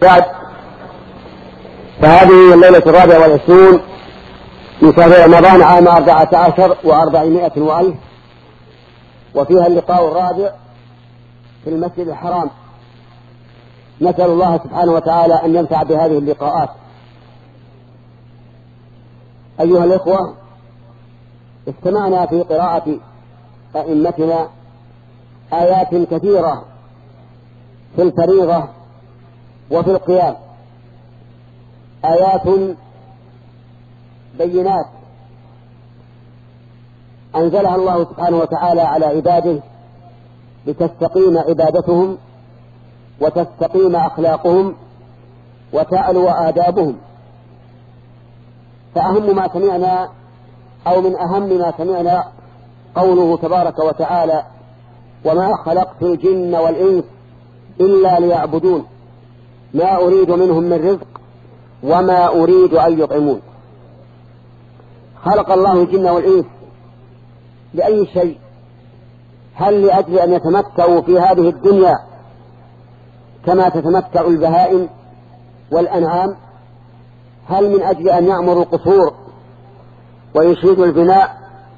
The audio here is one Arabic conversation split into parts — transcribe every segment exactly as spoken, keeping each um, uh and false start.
بعد، فهذه الليلة الرابعة والعشرون من شهر رمضان عام أربعة عشر وأربعمائة وألف، وفيها اللقاء الرابع في المسجد الحرام. نسأل الله سبحانه وتعالى أن ينفع بهذه اللقاءات. أيها الإخوة، استمعنا في قراءة أئمتنا آيات كثيرة في الفريضة وفي القيام، آيات بينات أنزلها الله سبحانه وتعالى على عباده لتستقيم عبادتهم وتستقيم أخلاقهم وتعلو آدابهم. فأهم ما سمعنا أو من أهم ما سمعنا قوله تبارك وتعالى: وما خلقت الجن والإنس إلا ليعبدون ما أريد منهم من رزق وما أريد أن يطعمون. خلق الله الجن والإنس لأي شيء؟ هل لأجل أن يتمتعوا في هذه الدنيا كما تتمتع البهائم والأنعام؟ هل من أجل أن يعمروا القصور ويشيدوا البناء؟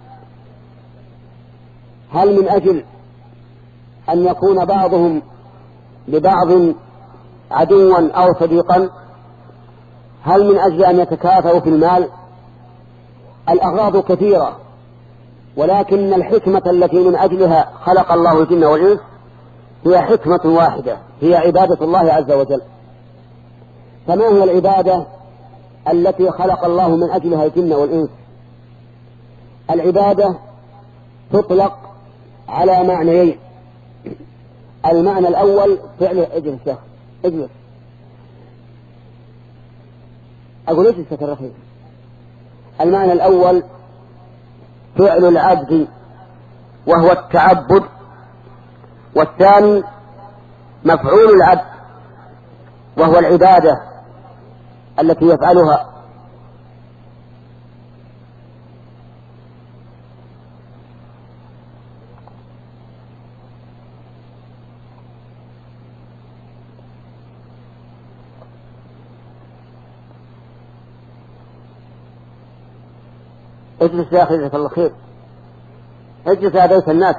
هل من أجل أن يكون بعضهم لبعض عدوا أو صديقا؟ هل من أجل أن يتكاثروا في المال؟ الأغراض كثيرة، ولكن الحكمة التي من أجلها خلق الله الجن والإنس هي حكمة واحدة، هي عبادة الله عز وجل. فما هي العبادة التي خلق الله من أجلها الجن والإنس؟ العبادة تطلق على معنيين. المعنى الأول فعل اجلس يا أخي اجلس أقول اجلس يا رخيص. المعنى الأول فعل العبد وهو التعبد، والثاني مفعول العبد وهو العبادة التي يفعلها. اجلس يا أخي جزاك الله خير، اجلس يا بيت الناس.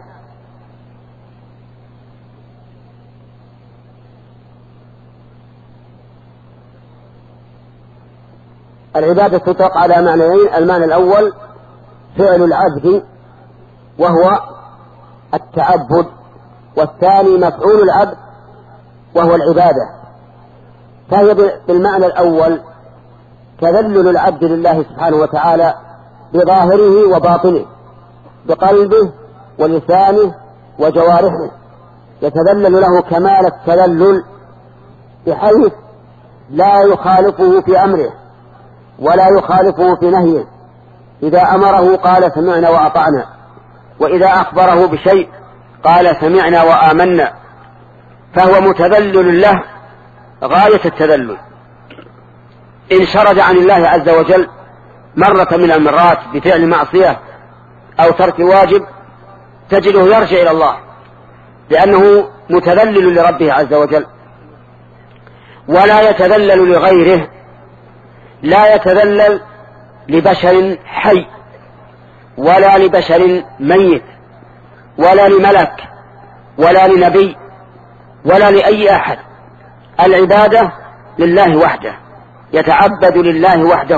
العبادة تطلق على معنيين. المعنى الأول فعل العبد وهو التعبد، والثاني مفعول العبد وهو العبادة. فهي بالمعنى الأول تذلل العبد لله سبحانه وتعالى بظاهره وباطنه، بقلبه ولسانه وجوارحه، يتذلل له كمال التذلل بحيث لا يخالفه في أمره ولا يخالفه في نهيه. إذا أمره قال سمعنا وأطعنا، وإذا أخبره بشيء قال سمعنا وآمنا. فهو متذلل له غاية التذلل. إن شرد عن الله عز وجل مرة من المرات بفعل معصية أو ترك واجب تجده يرجع إلى الله، لأنه متذلل لربه عز وجل، ولا يتذلل لغيره. لا يتذلل لبشر حي ولا لبشر ميت ولا لملك ولا لنبي ولا لأي أحد. العبادة لله وحده، يتعبد لله وحده.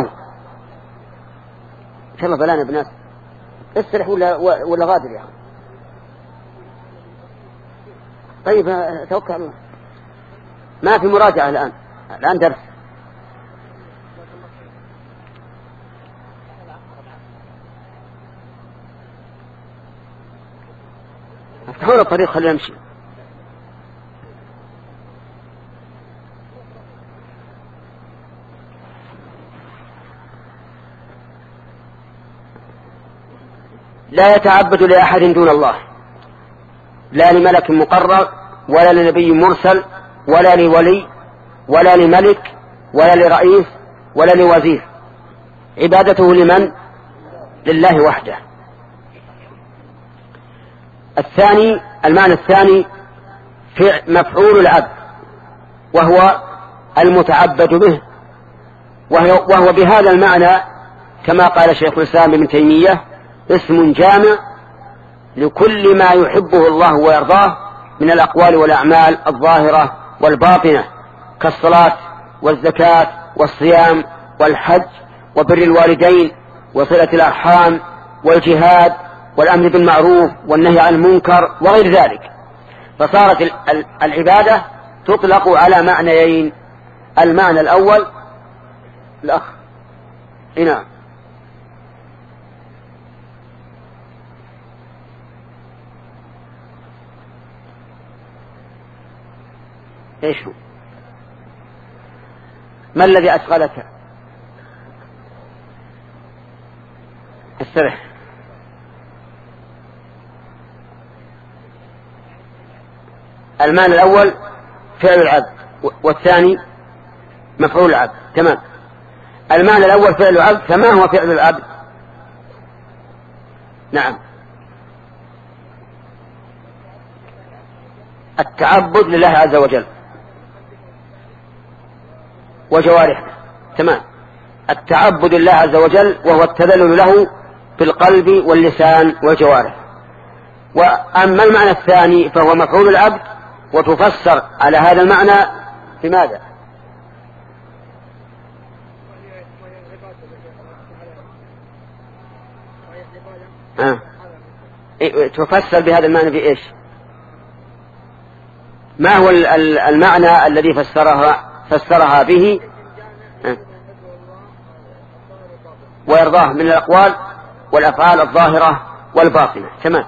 إن شاء الله فلان ابن ناس استرح ولا, ولا غادر يا أخي. طيب توكل على الله، ما في مراجعة الآن، الآن درس. افتحوا له الطريق خليه يمشي. لا يتعبد لأحد دون الله، لا لملك مقرب ولا لنبي مرسل ولا لولي ولا لملك ولا لرئيس ولا لوزير. عبادته لمن؟ لله وحده. الثاني المعنى الثاني مفعول العبد وهو المتعبد به، وهو بهذا المعنى كما قال شيخ الإسلام ابن تيمية اسم جامع لكل ما يحبه الله ويرضاه من الأقوال والأعمال الظاهرة والباطنة كالصلاة والزكاة والصيام والحج وبر الوالدين وصلة الأرحام والجهاد والأمر بالمعروف والنهي عن المنكر وغير ذلك. فصارت العبادة تطلق على معنيين: المعنى الأول الأخ هنا ايش هو؟ ما الذي أشغلك؟ استرح. المعنى الأول فعل العبد والثاني مفعول العبد. تمام. المعنى الأول فعل العبد، فما هو فعل العبد؟ نعم، التعبد لله عز وجل وجوارحه. تمام، التعبد لله عز وجل وهو التذلل له بالقلب واللسان والجوارح. وأما المعنى الثاني فهو مفعول العبد، وتفسر على هذا المعنى بماذا؟ آه. تفسر بهذا المعنى بإيش؟ ما هو المعنى الذي فسرها فسرها به آه. ويرضاه من الأقوال والأفعال الظاهرة والباطنة. تمام.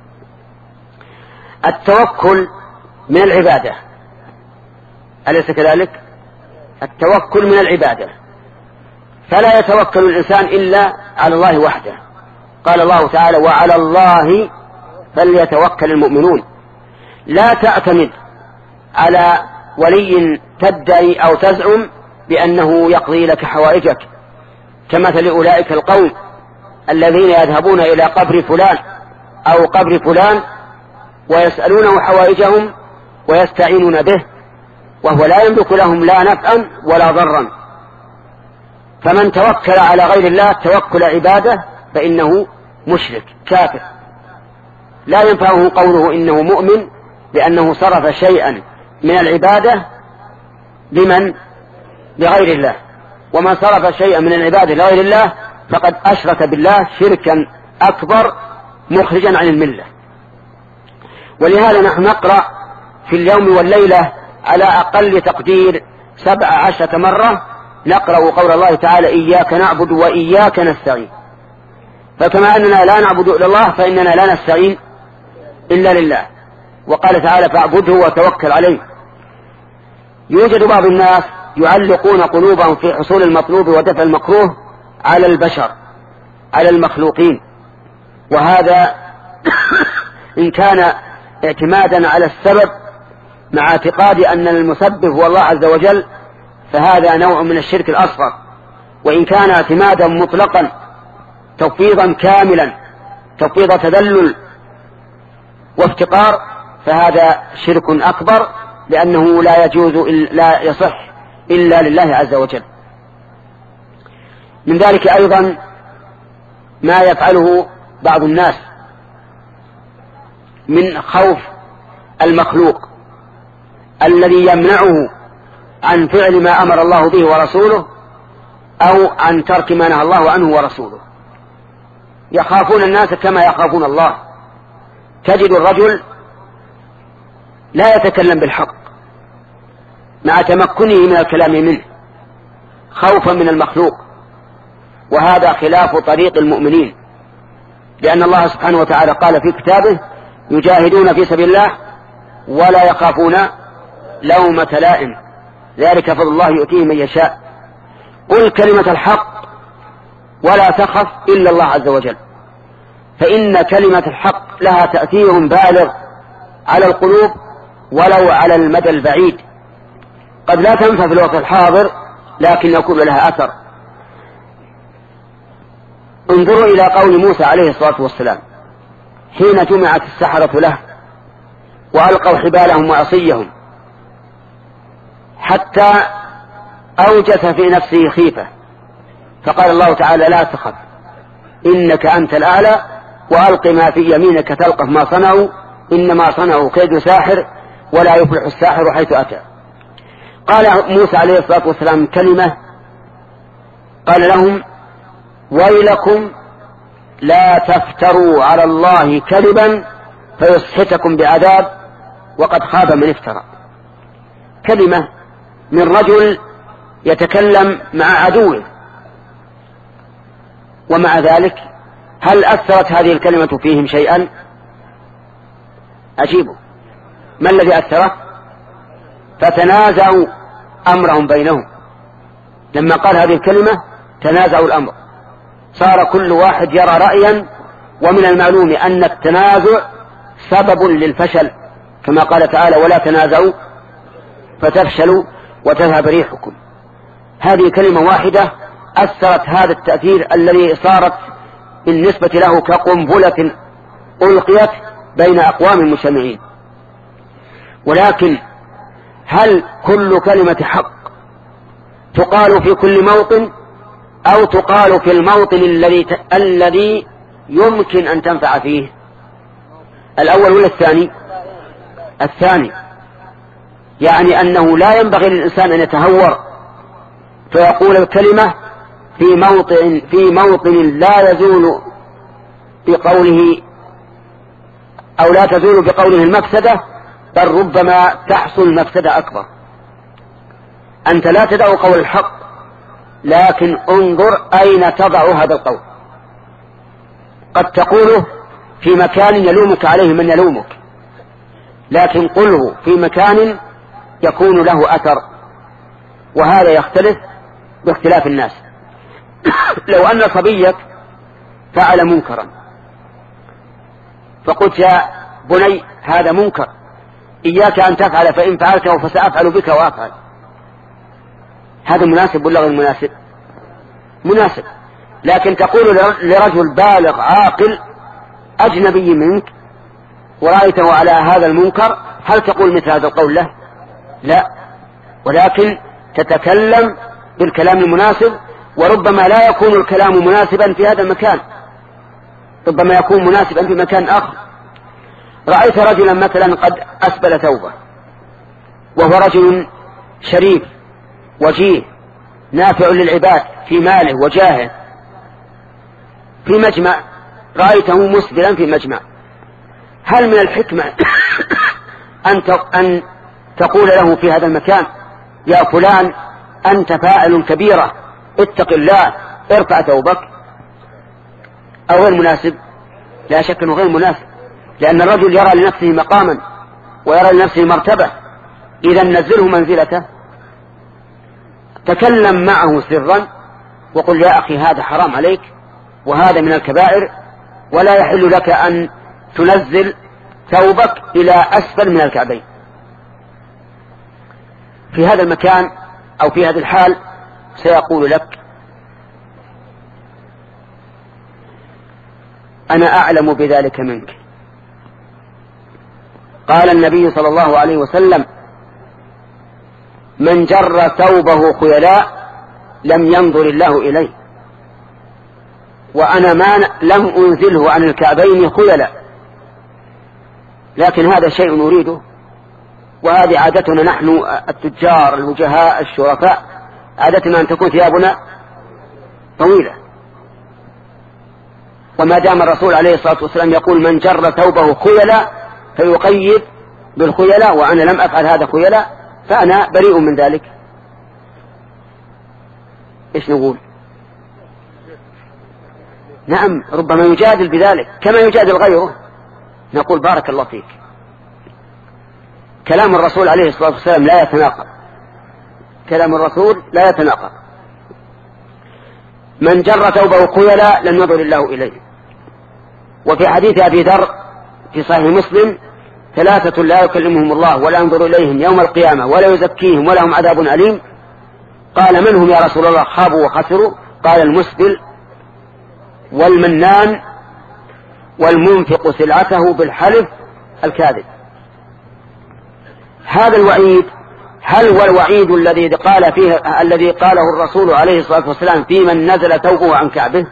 التوكل من العبادة، أليس كذلك؟ التوكل من العبادة، فلا يتوكل الإنسان إلا على الله وحده. قال الله تعالى: وعلى الله فليتوكل المؤمنون. لا تعتمد على ولي تدعي أو تزعم بأنه يقضي لك حوائجك، كمثل أولئك القوم الذين يذهبون إلى قبر فلان أو قبر فلان ويسألونه حوائجهم ويستعينون به، وهو لا يملك لهم لا نفعا ولا ضرا. فمن توكل على غير الله توكل عباده فإنه مشرك كافر، لا ينفعه قوله إنه مؤمن، لأنه صرف شيئا من العبادة لمن؟ لغير الله. ومن صرف شيئا من العبادة لغير الله فقد أشرك بالله شركا أكبر مخرجا عن الملة. ولهذا نحن نقرأ في اليوم والليلة على أقل تقدير سبع عشرة مرة نقرأ قول الله تعالى: إياك نعبد وإياك نستعين. فكما أننا لا نعبد إلا الله فإننا لا نستعين إلا لله. وقال تعالى: فاعبده وتوكل عليه. يوجد بعض الناس يعلقون قلوبهم في حصول المطلوب ودفع المكروه على البشر، على المخلوقين، وهذا إن كان اعتمادا على السبب مع اعتقاد أن المسبب هو الله عز وجل فهذا نوع من الشرك الأصغر. وإن كان اعتمادا مطلقا تفويضا كاملا، تفويض تذلل وافتقار، فهذا شرك أكبر، لأنه لا يجوز لا يصح إلا لله عز وجل. من ذلك أيضا ما يفعله بعض الناس من خوف المخلوق الذي يمنعه عن فعل ما أمر الله به ورسوله أو عن ترك ما نهى الله عنه ورسوله. يخافون الناس كما يخافون الله. تجد الرجل لا يتكلم بالحق مع تمكنه من الكلام منه خوفا من المخلوق، وهذا خلاف طريق المؤمنين، لأن الله سبحانه وتعالى قال في كتابه: يجاهدون في سبيل الله ولا يخافون لومة لائم، ذلك فضل الله يؤتيه من يشاء. قل كلمة الحق ولا تخف إلا الله عز وجل، فإن كلمة الحق لها تأثير بالغ على القلوب ولو على المدى البعيد. قد لا تنفع في الوقت الحاضر لكن يكون لها أثر. انظروا إلى قول موسى عليه الصلاة والسلام حين جمعت السحرة له وألقوا حبالهم وعصيهم حتى أوجس في نفسه خيفة، فقال الله تعالى لا تخف إنك أنت الأعلى وألق ما في يمينك تلقف ما صنعوا إنما صنعوا كيد ساحر ولا يفلح الساحر حيث أتى. قال موسى عليه الصلاة والسلام كلمة، قال لهم ويلكم لا تفتروا على الله كذبا فيسحتكم بعذاب وقد خاب من افترى. كلمة من رجل يتكلم مع عدوه، ومع ذلك هل أثرت هذه الكلمة فيهم شيئا؟ أجيبوا، ما الذي أثره؟ فتنازعوا أمرهم بينهم. لما قال هذه الكلمة تنازعوا الأمر، صار كل واحد يرى رأيا، ومن المعلوم أن التنازع سبب للفشل، كما قال تعالى ولا تنازعوا فتفشلوا وتذهب ريحكم. هذه كلمة واحدة أثرت هذا التأثير الذي صارت بالنسبة له كقنبلة ألقيت بين أقوام مجتمعين. ولكن هل كل كلمة حق تقال في كل موطن أو تقال في الموطن الذي ت... الذي يمكن أن تنفع فيه؟ الأول ولا الثاني؟ الثاني، يعني أنه لا ينبغي للإنسان أن يتهور فيقول الكلمة في موطن في موطن لا يزول بقوله أو لا تزول بقوله المفسدة، بل ربما تحصل مفسدة أكبر. أنت لا تدع قول الحق، لكن انظر أين تضع هذا القول. قد تقوله في مكان يلومك عليه من يلومك، لكن قله في مكان يكون له أثر، وهذا يختلف باختلاف الناس. لو أن صبيك فعل منكرا فقلت يا بني هذا منكر إياك أن تفعل فإن فعلته فسأفعل بك وأفعل، هذا مناسب ولا غير مناسب؟ مناسب. لكن تقول لرجل بالغ عاقل أجنبي منك ورأيته على هذا المنكر، هل تقول مثل هذا القول له؟ لا، ولكن تتكلم بالكلام المناسب، وربما لا يكون الكلام مناسبا في هذا المكان، ربما يكون مناسبا في مكان آخر. رأيت رجلا مثلا قد أسبل ثوبه وهو رجل شريف وجيه نافع للعباد في ماله وجاهه، في مجمع رأيته مسبلا في مجمع، هل من الحكمة أن تقول له في هذا المكان يا فلان أنت فاعل كبيرة اتق الله ارفع ثوبك، أو غير مناسب؟ لا شك أنه غير مناسب، لأن الرجل يرى لنفسه مقاما ويرى لنفسه مرتبة، إذا نزله منزلته، تكلم معه سرا وقل يا أخي هذا حرام عليك وهذا من الكبائر، ولا يحل لك أن تنزل ثوبك إلى أسفل من الكعبين. في هذا المكان أو في هذه الحال سيقول لك أنا أعلم بذلك منك. قال النبي صلى الله عليه وسلم من جر ثوبه خيلاء لم ينظر الله إليه، وأنا ما لم أنزله عن الكعبين خيلاء، لكن هذا شيء نريده، وهذه عادتنا نحن التجار الوجهاء الشرفاء، عادتنا أن تكون ثيابنا طويلة. وما دام الرسول عليه الصلاة والسلام يقول من جر ثوبه خيلاء فيقيد بالخيلاء، وأنا لم أفعل هذا خيلاء فأنا بريء من ذلك. إيش نقول؟ نعم، ربما يجادل بذلك كما يجادل غيره، نقول بارك الله فيك. كلام الرسول عليه الصلاة والسلام لا يتناقض، كلام الرسول لا يتناقض. من جر ثوبه خيلاء لم ينظر الله إليه. وفي حديث أبي ذر في صحيح مسلم ثلاثة لا يكلمهم الله ولا ينظر إليهم يوم القيامة ولا يزكيهم ولهم عذاب أليم. قال من هم يا رسول الله؟ خابوا وخسروا. قال المسبل والمنان والمنفق سلعته بالحلف الكاذب. هذا الوعيد هل هو الوعيد الذي قال فيه الذي قاله الرسول عليه الصلاة والسلام في من نزل ثوبه عن كعبه؟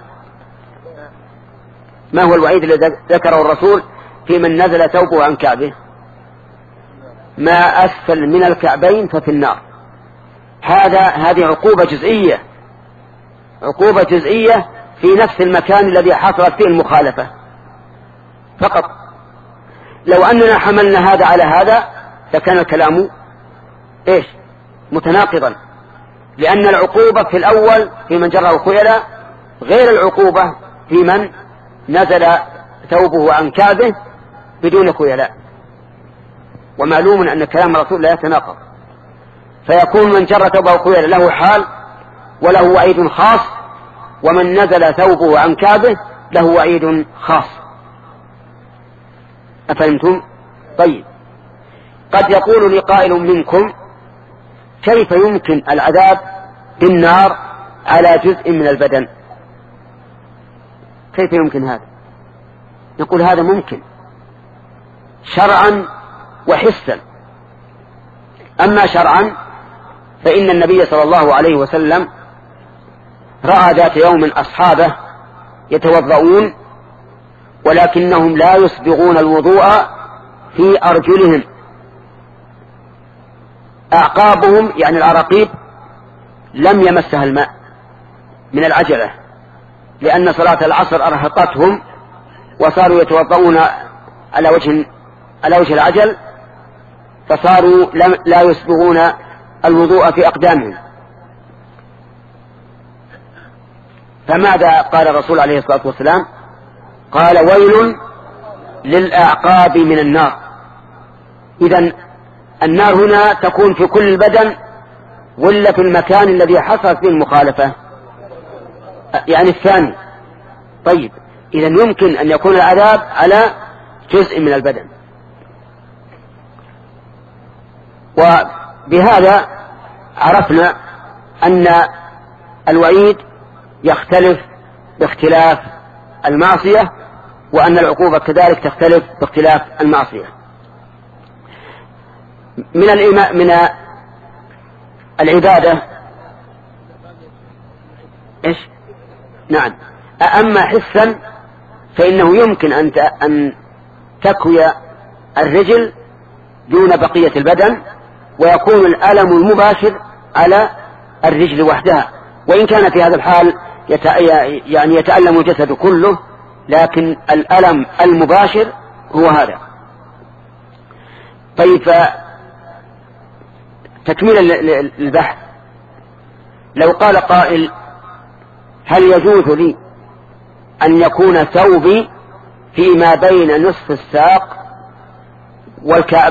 ما هو الوعيد الذي ذكره الرسول في من نزل ثوبه عن كعبه؟ ما أسفل من الكعبين ففي النار. هذا هذه عقوبة جزئية، عقوبة جزئية في نفس المكان الذي حصلت فيه المخالفة فقط. لو أننا حملنا هذا على هذا لكان الكلام إيش؟ متناقضا، لأن العقوبة في الأول في من جره خيلاء غير العقوبة في من نزل ثوبه عن كعبه بدون خيلاء. ومعلوم أن كلام الرسول لا يتناقض، فيكون من جر ثوبه خيلاء له حال وله وعيد خاص، ومن نزل ثوبه عن كعبه له وعيد خاص. أفهمتم؟ طيب، قد يقول لي قائل منكم كيف يمكن العذاب بالنار على جزء من البدن؟ كيف يمكن هذا؟ نقول هذا ممكن شرعا وحسا. أما شرعا فإن النبي صلى الله عليه وسلم رأى ذات يوم أصحابه يتوضؤون ولكنهم لا يسبغون الوضوء في أرجلهم، أعقابهم يعني العراقيب لم يمسها الماء من العجلة، لأن صلاة العصر أرهقتهم وصاروا يتوضؤون على وجه على وجه العجل، فصاروا لا يسبغون الوضوء في أقدامهم. فماذا قال الرسول عليه الصلاة والسلام؟ قال ويل للأعقاب من النار. إذن النار هنا تكون في كل البدن ولا في المكان الذي حصلت فيه المخالفة؟ يعني الثاني. طيب، إذن يمكن أن يكون العذاب على جزء من البدن. وبهذا عرفنا أن الوعيد يختلف باختلاف المعصية، وأن العقوبة كذلك تختلف باختلاف المعصية. من الإيمان من العبادة إيش؟ نعم. أما حسا فإنه يمكن أن أن تكوي الرجل دون بقية البدن، ويكون الألم المباشر على الرجل وحدها، وإن كان في هذا الحال يت... يعني يتألم الجسد كله، لكن الألم المباشر هو هذا. طيب، تكميلا للبحث، لو قال قائل هل يجوز لي أن يكون ثوبي فيما بين نصف الساق والكعب؟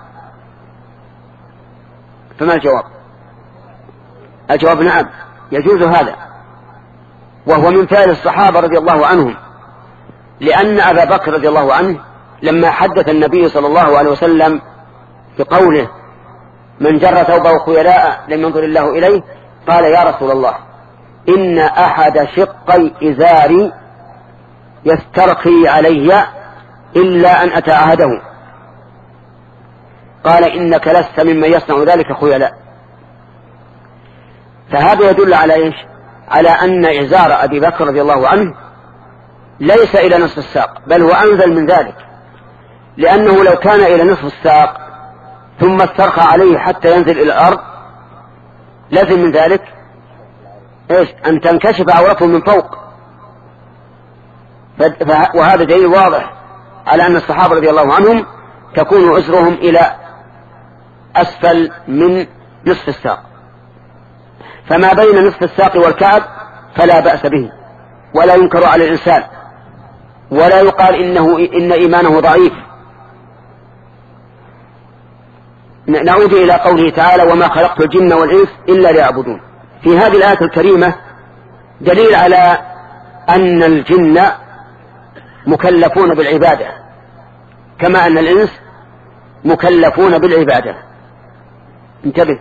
فما الجواب؟ الجواب نعم، يجوز هذا، وهو من فعل الصحابة رضي الله عنهم، لأن أبا بكر رضي الله عنه لما حدث النبي صلى الله عليه وسلم بقوله من جر ثوبه خيلاء لم ينظر الله إليه، قال يا رسول الله إن أحد شقي إزاري يسترخي علي إلا أن أتعهده، قال إنك لست ممن يصنع ذلك خيلاء. فهذا يدل على إيش؟ على أن إزار أبي بكر رضي الله عنه ليس إلى نصف الساق، بل هو أنزل من ذلك، لأنه لو كان إلى نصف الساق ثم استرخى عليه حتى ينزل إلى الأرض لازم من ذلك إيش؟ أن تنكشف عورته من فوق. وهذا دليل واضح على أن الصحابة رضي الله عنهم تكون أزرهم إلى أسفل من نصف الساق، فما بين نصف الساق والكعب فلا بأس به، ولا ينكر على الإنسان، ولا يقال إنه إن إيمانه ضعيف. نعود إلى قوله تعالى وما خلقت الجن والإنس إلا ليعبدون. في هذه الآية الكريمة دليل على أن الجن مكلفون بالعبادة كما أن الإنس مكلفون بالعبادة. انتبه،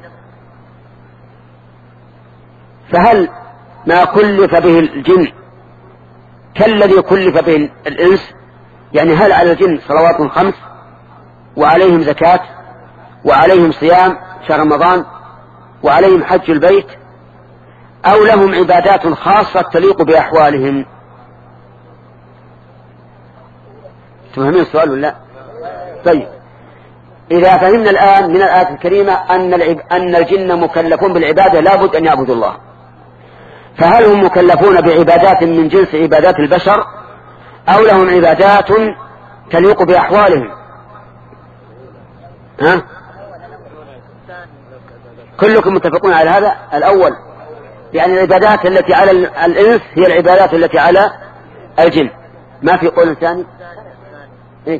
فهل ما كلف به الجن كالذي كلف به الإنس؟ يعني هل على الجن صلوات خمس وعليهم زكاة وعليهم صيام شهر رمضان وعليهم حج البيت، أو لهم عبادات خاصة تليق بأحوالهم؟ تفهمين السؤال ولا لا؟ طيب، إذا فهمنا الآن من الآية الكريمة أن أن الجن مكلفون بالعبادة لابد أن يعبدوا الله، فهل هم مكلفون بعبادات من جنس عبادات البشر أو لهم عبادات تليق بأحوالهم؟ ها؟ كلكم متفقون على هذا الأول، يعني العبادات التي على الإنس هي العبادات التي على الجن، ما في قول ثاني. إيه؟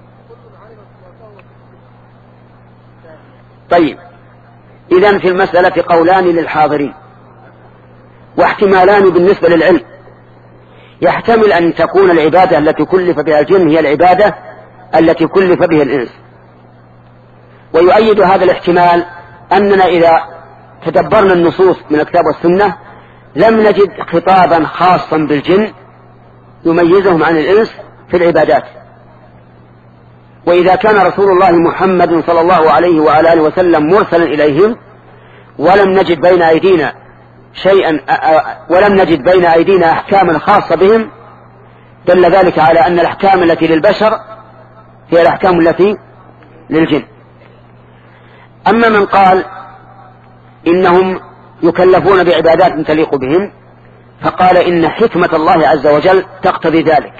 طيب، إذن في المسألة قولان للحاضرين واحتمالان بالنسبة للعلم. يحتمل أن تكون العبادة التي كلف بها الجن هي العبادة التي كلف بها الإنس، ويؤيد هذا الاحتمال أننا إذا تدبرنا النصوص من الكتاب والسنة لم نجد خطابا خاصا بالجن يميزهم عن الإنس في العبادات. وإذا كان رسول الله محمد صلى الله عليه وعلى آله وسلم مرسلا إليهم ولم نجد بين أيدينا شيئا ولم نجد بين أيدينا أحكاما خاصة بهم، دل ذلك على أن الأحكام التي للبشر هي الأحكام التي للجن. أما من قال إنهم يكلفون بعبادات تليق بهم، فقال إن حكمة الله عز وجل تقتضي ذلك،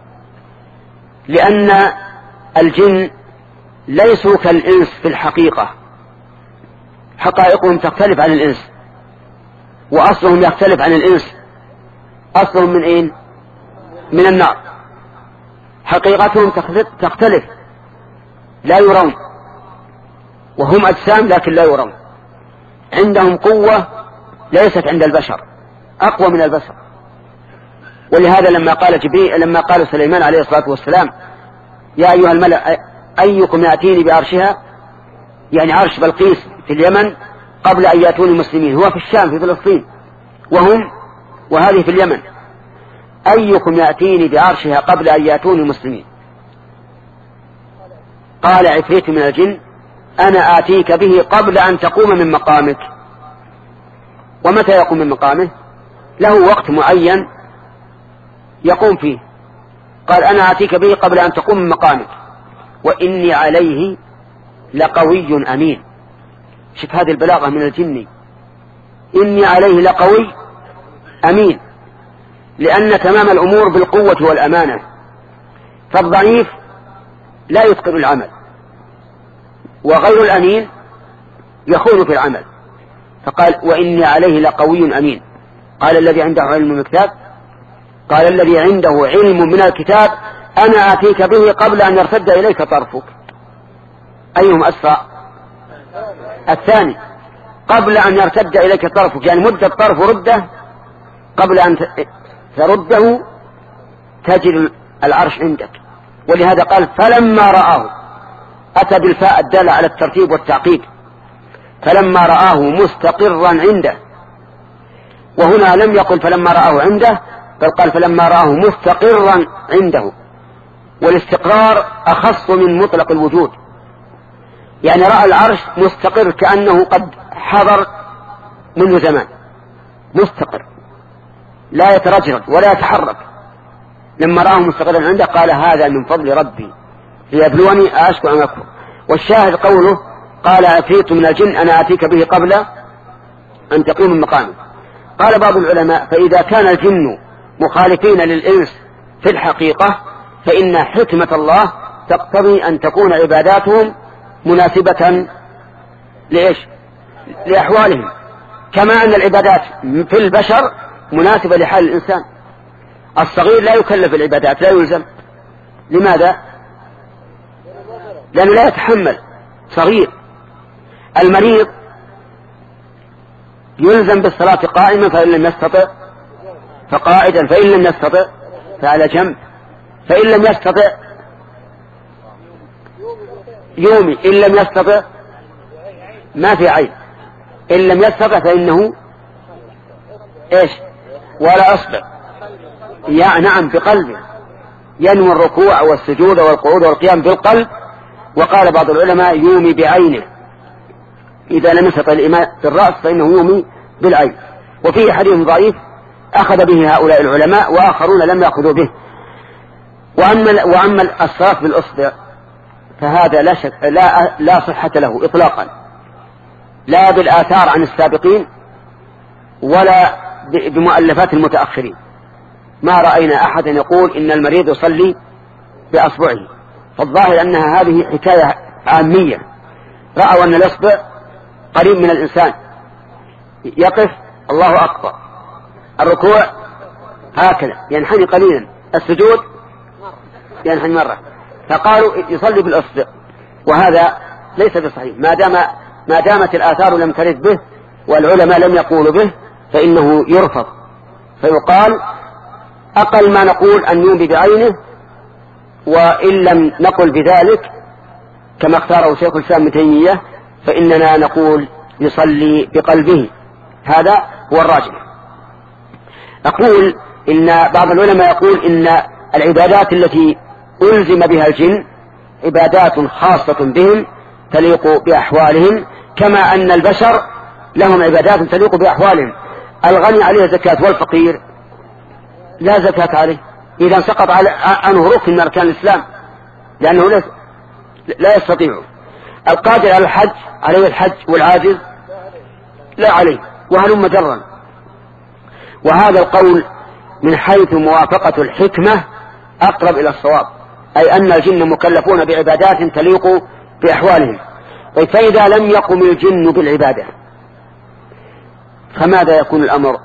لأن الجن ليسوا كالإنس في الحقيقة، حقائقهم تختلف عن الإنس، وأصلهم يختلف عن الإنس. أصلهم من أين؟ من النار. حقيقتهم تختلف، لا يرون، وهم أجسام لكن لا يرون. عندهم قوة ليست عند البشر، أقوى من البشر. ولهذا لما قال جبريل لما قال سليمان عليه الصلاة والسلام يا أيها الملأ أيكم يأتيني بعرشها، يعني عرش بلقيس في اليمن، قبل أن يأتوني مسلمين. هو في الشام في فلسطين وهم وهذه في اليمن. أيكم يأتيني بعرشها قبل أن يأتوني مسلمين؟ قال عفريت من الجن أنا آتيك به قبل أن تقوم من مقامك. ومتى يقوم من مقامه؟ له وقت معين يقوم فيه. قال أنا آتيك به قبل أن تقوم من مقامك وإني عليه لقوي أمين. شوف هذه البلاغة من الجن، إني عليه لقوي أمين، لأن تمام الأمور بالقوة والأمانة، فالضعيف لا يتقن العمل، وغير الأمين يخون في العمل. فقال وإني عليه لقوي أمين. قال الذي عنده علم من الكتاب قال الذي عنده علم من الكتاب أنا آتيك به قبل أن يرتد إليك طرفك. أيهم أسرع؟ الثاني، قبل أن يرتد إليك طرفك، يعني مدة الطرف رده، قبل أن ترده تجد العرش عندك. ولهذا قال فلما رآه، أتى بالفاء الدالة على الترتيب والتعقيد، فلما رآه مستقرا عنده. وهنا لم يقل فلما رآه عنده، بل قال فلما رآه مستقرا عنده، والاستقرار أخص من مطلق الوجود. يعني رأى العرش مستقر كأنه قد حضر منذ زمان، مستقر لا يترجرج ولا يتحرك. لما رآه مستقرا عنده قال هذا من فضل ربي ليبلوني أشكر أم أكفر. والشاهد قوله قال عفريت من الجن أنا آتيك به قبل أن تقوم من مقامه. قال بعض العلماء فإذا كان الجن مخالفين للإنس في الحقيقة فإن حكمة الله تقتضي أن تكون عباداتهم مناسبة لإيش؟ لأحوالهم، كما أن العبادات في البشر مناسبة لحال الإنسان. الصغير لا يكلف العبادات، لا يلزم. لماذا؟ لأنه لا يتحمل، صغير. المريض يلزم بالصلاة قائما فإن لم يستطع فقاعدا، فإن لم يستطع فعلى جنب، فإن لم يستطع يومي، إن لم يستطع ما في عين، إن لم يستطع فإنه إيش؟ ولا أصبع، يا نعم بقلبه، ينوي الركوع والسجود والقعود والقيام بالقلب. وقال بعض العلماء يومي بعينه، إذا لم يستطع الإيماء بالرأس فإنه يومي بالعين. وفيه حديث ضعيف أخذ به هؤلاء العلماء وآخرون لم يأخذوا به. وأما, وأما الصلاة بالأصبع فهذا لا, شك لا, لا صحة له إطلاقا، لا بالآثار عن السابقين ولا بمؤلفات المتأخرين. ما رأينا أحدا يقول إن المريض يصلي بأصبعه، فالظاهر أنها هذه حكاية عامية. رأوا أن الأصبع قريب من الإنسان، يقف الله أكبر، الركوع هكذا ينحني قليلا، السجود ينحني مرة، فقالوا يصلي بالأصبع، وهذا ليس بصحيح. ما دام ما دامت الآثار لم ترد به والعلماء لم يقولوا به فإنه يرفض، فيقال أقل ما نقول أن يومي بعينه، وإن لم نقل بذلك كما اختاره شيخ الإسلام ابن تيمية فإننا نقول يصلي بقلبه، هذا هو الراجح. أقول إن بعض العلماء يقول إن العبادات التي ألزم بها الجن عبادات خاصة بهم تليق بأحوالهم، كما أن البشر لهم عبادات تليق بأحوالهم. الغني عليه زكاة والفقير لا زكاة عليه، إذا سقط عنه ركن من أركان الإسلام لأنه لا يستطيع. القادر على الحج عليه الحج، والعاجز لا عليه، وهلم جرا. وهذا القول من حيث موافقة الحكمة أقرب إلى الصواب، أي أن الجن مكلفون بعبادات تليق بأحوالهم. فإذا لم يقم الجن بالعبادة فماذا يكون الأمر؟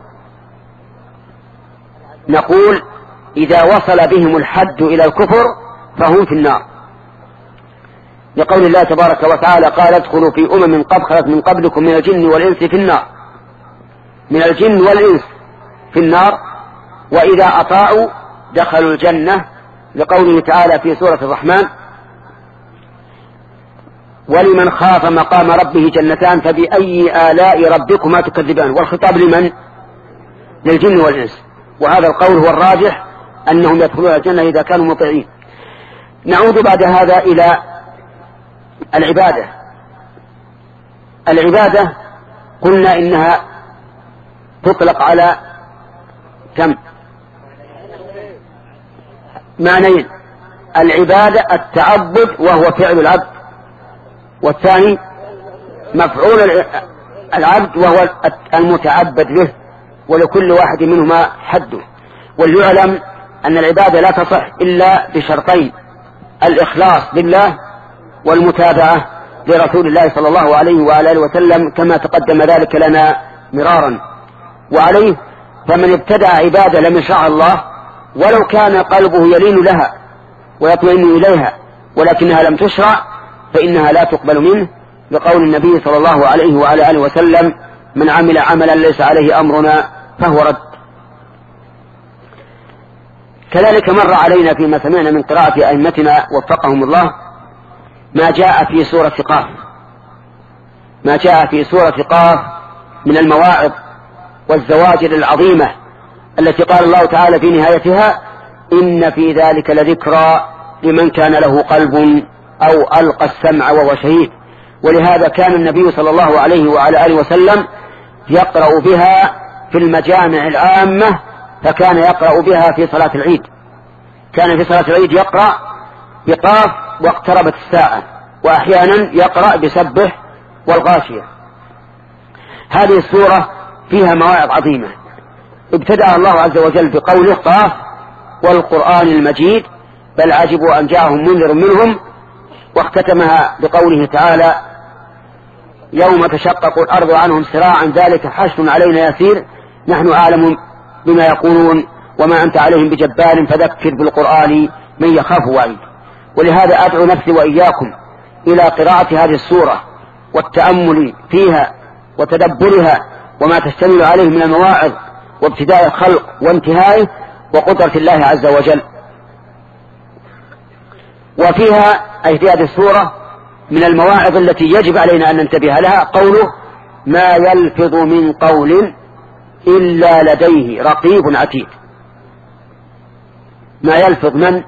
نقول إذا وصل بهم الحد إلى الكفر فهم في النار، لقول الله تبارك وتعالى قال ادخلوا في أمم قد خلت من قبلكم من الجن والإنس في النار، من الجن والإنس في النار، وإذا أطاعوا دخلوا الجنة، لقوله تعالى في سورة الرحمن ولمن خاف مقام ربه جنتان فبأي آلاء ربكما تكذبان. والخطاب لمن؟ للجن والإنس، وهذا القول هو الراجح أنهم يدخلون الجنة إذا كانوا مطيعين. نعود بعد هذا إلى العبادة. العبادة قلنا إنها تطلق على كم معنيين: العبادة التعبد وهو فعل العبد، والثاني مفعول العبد وهو المتعبد به، ولكل واحد منهما حده. وليعلم أن العبادة لا تصح إلا بشرطين: الإخلاص لله والمتابعة لرسول الله صلى الله عليه وعلى آله وسلم، كما تقدم ذلك لنا مرارا. وعليه فمن ابتدع عبادة لم يشرعها الله ولو كان قلبه يلين لها ويطمئن إليها ولكنها لم تشرع فإنها لا تقبل منه، بقول النبي صلى الله عليه وعلى آله وسلم: من عمل عملا ليس عليه أمرنا فهو رد. كذلك مر علينا فيما سمعنا من قراءة أئمتنا وفقهم الله ما جاء في سورة قاف، ما جاء في سورة قاف من المواعظ والزواجر العظيمة التي قال الله تعالى في نهايتها: إن في ذلك لذكرى لمن كان له قلب أو ألقى السمع وهو شهيد. ولهذا كان النبي صلى الله عليه وعلى آله وسلم يقرأ بها في المجامع العامة، فكان يقرأ بها في صلاة العيد، كان في صلاة العيد يقرأ بقاف واقتربت الساعة، وأحيانا يقرأ بسبح والغاشية. هذه السورة فيها مواعظ عظيمة ابتدأ الله عز وجل بقوله: قاف والقرآن المجيد بل عجبوا أن جاءهم منذر منهم، واختتمها بقوله تعالى: يوم تشقق الأرض عنهم سراعا ذلك حشر علينا يسير نحن أعلم بما يقولون وما أنت عليهم بجبار فذكر بالقرآن من يخاف وعيد. ولهذا أدعو نفسي وإياكم إلى قراءة هذه السورة والتأمل فيها وتدبرها وما تشتمل عليه من المواعظ وابتداء الخلق وانتهائه وقدرة الله عز وجل. وفيها أي في هذه السورة من المواعظ التي يجب علينا أن ننتبه لها قوله: ما يلفظ من قول إلا لديه رقيب عتيد. ما يلفظ من؟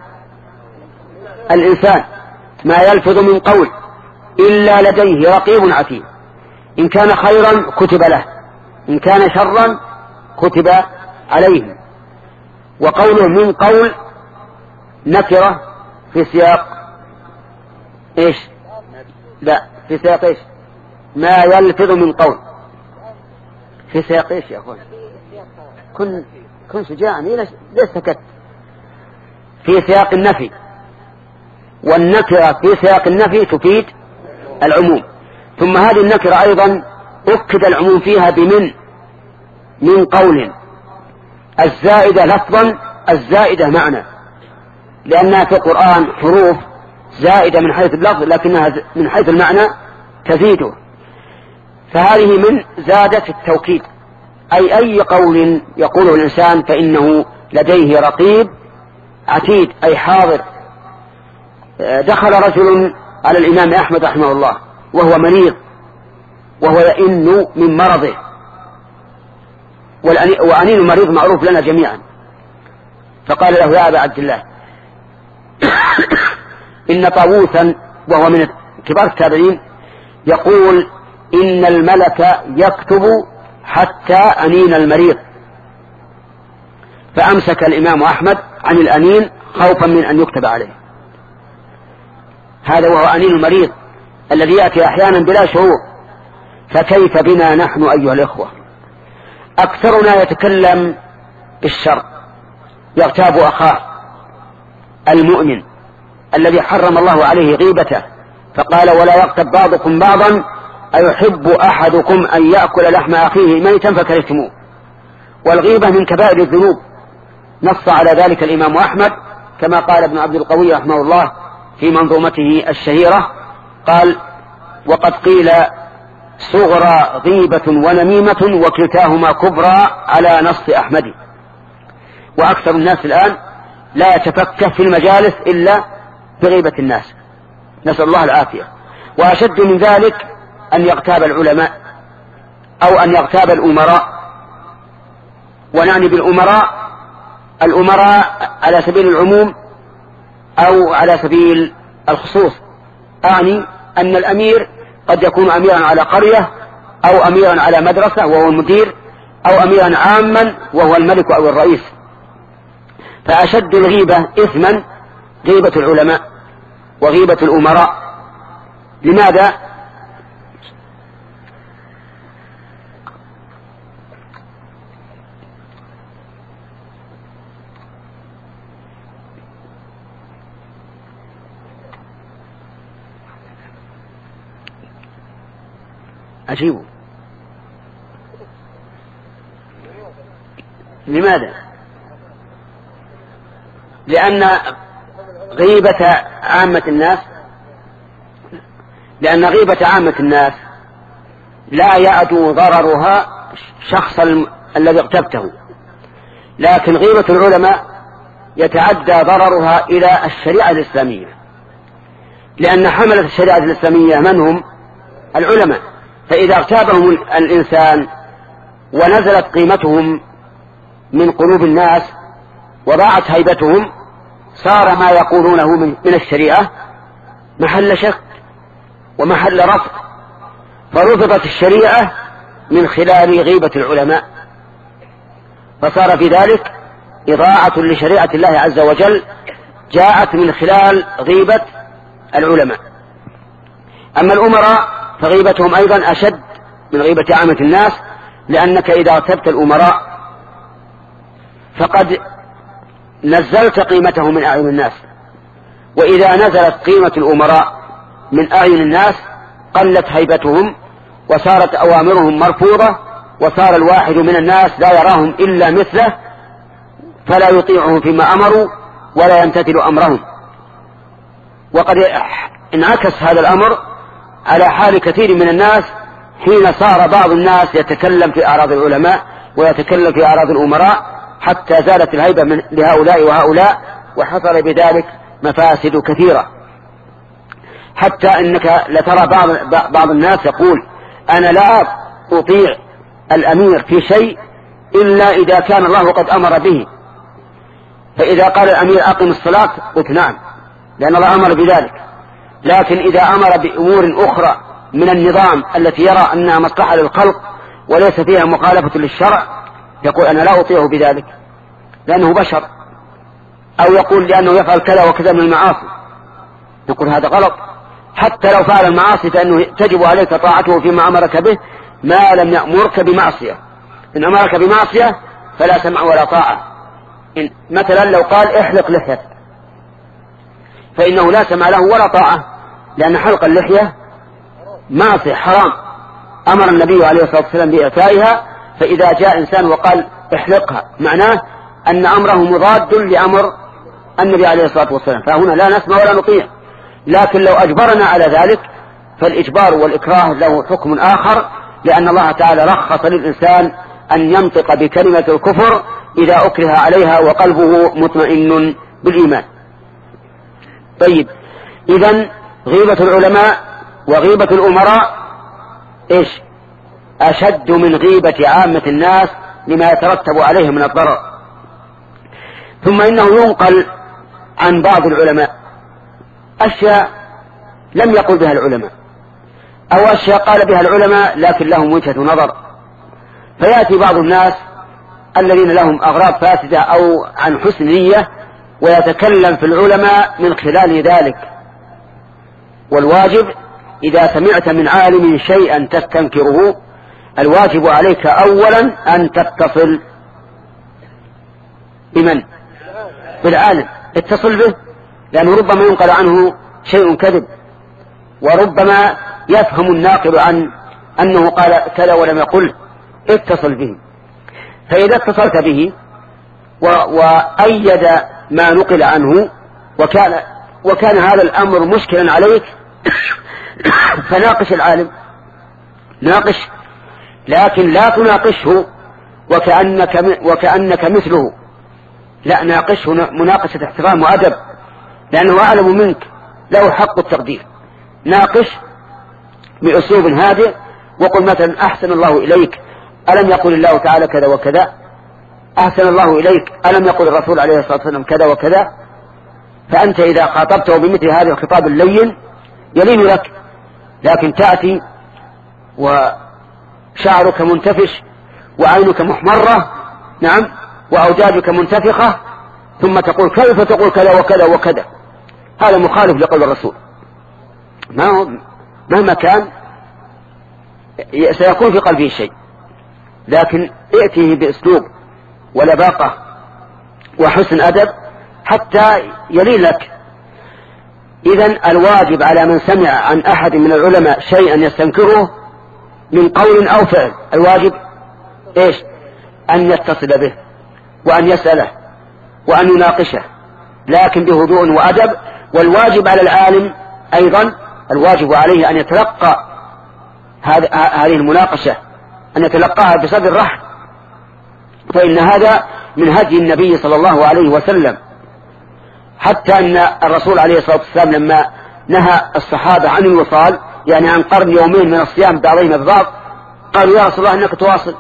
الإنسان. ما يلفظ من قول إلا لديه رقيب عتيد، إن كان خيرا كتب له، إن كان شرا كتب عليه. وقوله من قول نكرة في سياق إيش؟ لا، في سياق إيش؟ ما يلفظ من قول. في سياق إيش يا أخوان؟ كن كن شجاعا، ليش سكت؟ في سياق النفي، والنكرة في سياق النفي تفيد العموم. ثم هذه النكرة أيضا أكد العموم فيها بمن، من قول، الزائدة لفظا الزائدة معنى، لأنها في القرآن حروف زائدة من حيث اللفظ لكنها من حيث المعنى تزيده. فهذه من زادت التوكيد، أي أي قول يقوله الإنسان فإنه لديه رقيب عتيد، أي حاضر. دخل رجل على الإمام أحمد رحمه الله وهو مريض، وهو يئن من مرضه، وأنين المريض معروف لنا جميعا. فقال له يا أبا عبد الله إن طاووسا وهو من كبار التابعين يقول إن الملك يكتب حتى أنين المريض. فأمسك الإمام أحمد عن الأنين خوفا من أن يكتب عليه. هذا وهو أنين المريض الذي يأتي أحيانا بلا شعور. فكيف بنا نحن أيها الإخوة؟ أكثرنا يتكلم بالشر، يغتاب أخاه المؤمن الذي حرم الله عليه غيبته، فقال ولا يغتب بعضكم بعضا أيحب أحدكم أن يأكل لحم أخيه ميتا فكرهتموه. والغيبة من كبائر الذنوب، نص على ذلك الإمام أحمد كما قال ابن عبد القوي رحمه الله في منظومته الشهيرة، قال وقد قيل صغرى غيبة ونميمة وكلتاهما كبرى على نص أحمد. وأكثر الناس الآن لا يتفكه في المجالس إلا بغيبة الناس، نسأل الله العافية. وأشد من ذلك أن يغتاب العلماء أو أن يغتاب الأمراء. ونعني بالأمراء الأمراء على سبيل العموم أو على سبيل الخصوص. أعني أن الأمير قد يكون أميرا على قرية، أو أميرا على مدرسة وهو المدير، أو أميرا عاما وهو الملك أو الرئيس. فأشد الغيبة إثما غيبة العلماء وغيبة الأمراء. لماذا؟ أجيبه. لماذا؟ لأن غيبة عامة الناس لأن غيبة عامة الناس لا يعدو ضررها شخص الذي اغتبته، لكن غيبة العلماء يتعدى ضررها إلى الشريعة الإسلامية، لأن حملة الشريعة الإسلامية من هم؟ العلماء. فإذا اغتابهم الإنسان ونزلت قيمتهم من قلوب الناس وضاعت هيبتهم، صار ما يقولونه من الشريعة محل شك ومحل رفض، فرفضت الشريعة من خلال غيبة العلماء، فصار في ذلك إضاعة لشريعة الله عز وجل جاءت من خلال غيبة العلماء. أما الأمراء فغيبتهم أيضا أشد من غيبة عامة الناس، لأنك إذا اغتبت الأمراء فقد نزلت قيمته من أعين الناس، وإذا نزلت قيمة الأمراء من أعين الناس قلت هيبتهم وصارت أوامرهم مرفوضة، وصار الواحد من الناس لا يراهم إلا مثله، فلا يطيعهم فيما أمروا ولا يمتثل أمرهم. وقد انعكس هذا الأمر على حال كثير من الناس حين صار بعض الناس يتكلم في أعراض العلماء ويتكلم في أعراض الأمراء، حتى زالت الهيبة من لهؤلاء وهؤلاء، وحصل بذلك مفاسد كثيرة. حتى إنك لترى بعض, بعض الناس يقول أنا لا أطيع الأمير في شيء إلا إذا كان الله قد أمر به، فإذا قال الأمير أقم الصلاة قلت نعم لأن الله أمر بذلك، لكن إذا أمر بأمور أخرى من النظام التي يرى أنها مصلحة للخلق وليس فيها مخالفة للشرع يقول أنا لا أطيعه بذلك لأنه بشر، أو يقول لأنه يفعل كذا وكذا من المعاصي، نقول هذا غلط. حتى لو فعل المعاصي فإنه تجب عليك طاعته فيما أمرك به ما لم يأمرك بمعصية. إن أمرك بمعصية فلا سمع ولا طاعة. إن مثلا لو قال احلق لحيتك فإنه لا سمع له ولا طاعة، لأن حلق اللحية معصية حرام أمر النبي عليه الصلاة والسلام بإعفائها. فإذا جاء إنسان وقال احلقها معناه أن أمره مضاد لأمر النبي عليه الصلاة والسلام، فهنا لا نسمع ولا نطيع. لكن لو أجبرنا على ذلك فالإجبار والإكراه له حكم آخر، لأن الله تعالى رخص للإنسان أن ينطق بكلمة الكفر إذا أكره عليها وقلبه مطمئن بالإيمان. طيب، إذن غيبة العلماء وغيبة الأمراء إيش؟ أشد من غيبة عامة الناس لما يترتب عليه من الضرر. ثم إنه ينقل عن بعض العلماء أشياء لم يقل بها العلماء، أو أشياء قال بها العلماء لكن لهم وجهة نظر، فيأتي بعض الناس الذين لهم أغراض فاسدة أو عن حسن نية ويتكلم في العلماء من خلال ذلك. والواجب إذا سمعت من عالم شيئا تستنكره الواجب عليك أولا أن تتصل بمن؟ بالعالم، اتصل به، لأنه ربما ينقل عنه شيء كذب، وربما يفهم الناقل عن أنه قال كذا ولم يقل، اتصل به. فإذا اتصلت به وأيد ما نقل عنه وكان, وكان هذا الأمر مشكلا عليك فناقش العالم، ناقش، لكن لا تناقشه وكأنك, وكأنك مثله، لا، ناقشه مناقشة احترام وأدب، لأنه أعلم منك، له حق التقدير. ناقش بأسلوب هادئ وقل مثلا أحسن الله إليك، ألم يقل الله تعالى كذا وكذا؟ أحسن الله إليك، ألم يقل الرسول عليه الصلاة والسلام كذا وكذا؟ فأنت إذا خاطبته بمثل هذا الخطاب اللين يلين لك، لكن تأتي وشعرك منتفش وعينك محمرة، نعم، وأوداجك منتفخة، ثم تقول كيف تقول كذا وكذا وكذا؟ هذا مخالف لقول الرسول. ما هو مهما كان سيكون في قلبه شيء، لكن ائتيه بأسلوب ولباقة وحسن أدب حتى يلين لك. إذن الواجب على من سمع عن أحد من العلماء شيئا يستنكره من قول أو فعل، الواجب إيش؟ أن يتصل به وأن يسأله وأن يناقشه، لكن بهدوء وأدب. والواجب على العالم أيضا، الواجب عليه أن يتلقى هذه المناقشة، أن يتلقاها بصدر رحب، فإن هذا من هدي النبي صلى الله عليه وسلم. حتى أن الرسول عليه الصلاة والسلام لما نهى الصحابة عن الوصال، يعني عن قرن يومين من الصيام بعضهم البعض، قالوا يا رسول الله إنك تواصل،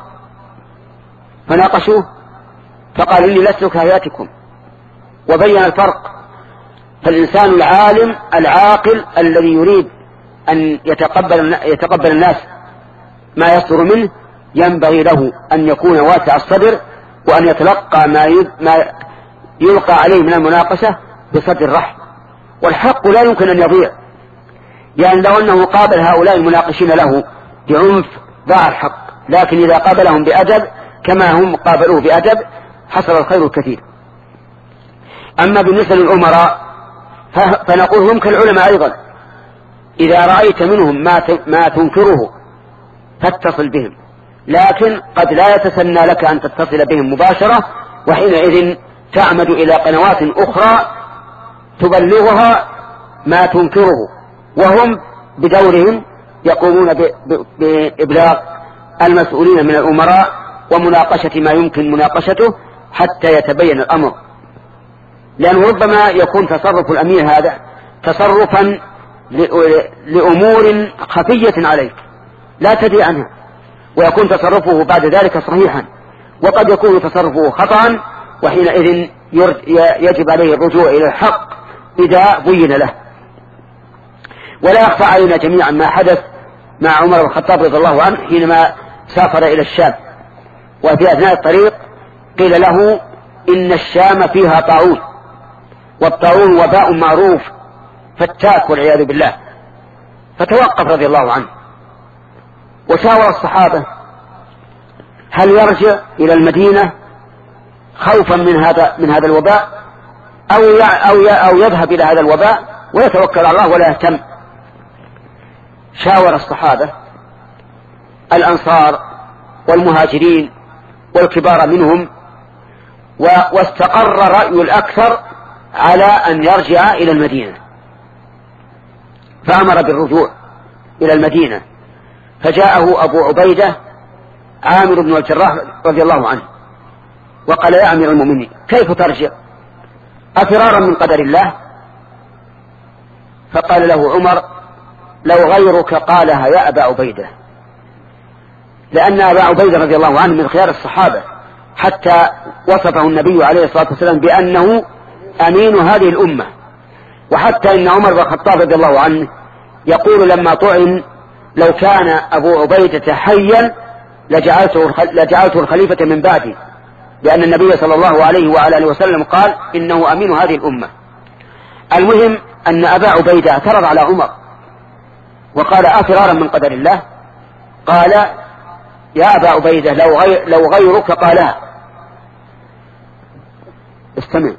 فناقشوه فقال إني لست كهياتكم، وبين الفرق. فالإنسان العالم العاقل الذي يريد أن يتقبل, يتقبل الناس ما يصدر منه ينبغي له أن يكون واسع الصدر، وأن يتلقى ما يلقى عليه من المناقشة بصدر رحب. والحق لا يمكن أن يضيع، يعني لو أنه قابل هؤلاء المناقشين له بعنف ضاع الحق، لكن إذا قابلهم بأدب كما هم قابلوه بأدب حصل الخير الكثير. أما بالنسبة للأمراء فنقول هم كالعلماء أيضا، إذا رأيت منهم ما تنكره فاتصل بهم، لكن قد لا يتسنى لك أن تتصل بهم مباشرة، وحينئذ تعمد إلى قنوات أخرى تبلغها ما تنكره، وهم بدورهم يقومون بإبلاغ المسؤولين من الأمراء ومناقشة ما يمكن مناقشته حتى يتبين الأمر. لأن ربما يكون تصرف الأمير هذا تصرفا لأمور خفية عليك لا تدري عنها، ويكون تصرفه بعد ذلك صحيحا، وقد يكون تصرفه خطأ، وحينئذ يجب عليه الرجوع إلى الحق إذا بين له. ولا يخفى علينا جميعا ما حدث مع عمر بن الخطاب رضي الله عنه حينما سافر إلى الشام، وفي أثناء الطريق قيل له إن الشام فيها طاعون، والطاعون وباء معروف فتاك والعياذ بالله، فتوقف رضي الله عنه وشاور الصحابة هل يرجع إلى المدينة خوفا من هذا من هذا الوباء أو أو أو يذهب إلى هذا الوباء ويتوكل على الله ولا يهتم. شاور الصحابة الأنصار والمهاجرين والكبار منهم، واستقر رأي الأكثر على أن يرجع إلى المدينة، فأمر بالرجوع إلى المدينة. فجاءه أبو عبيدة عامر بن الجراح رضي الله عنه وقال يا أمير المؤمنين كيف ترجع أفرارا من قدر الله؟ فقال له عمر لو غيرك قالها يا أبا عبيدة، لأن أبا عبيدة رضي الله عنه من خيار الصحابة، حتى وصفه النبي عليه الصلاة والسلام بأنه أمين هذه الأمة. وحتى إن عمر بن الخطاب رضي الله عنه يقول لما طعن لو كان أبو عبيدة حيا لجعلته, لجعلته الخليفة من بعدي، لأن النبي صلى الله عليه وعلى آله وسلم قال إنه أمين هذه الأمة. المهم أن أبا عبيدة اعترض على عمر وقال أفرارا من قدر الله؟ قال يا أبا عبيدة لو, غير لو غيرك قالها. استمع،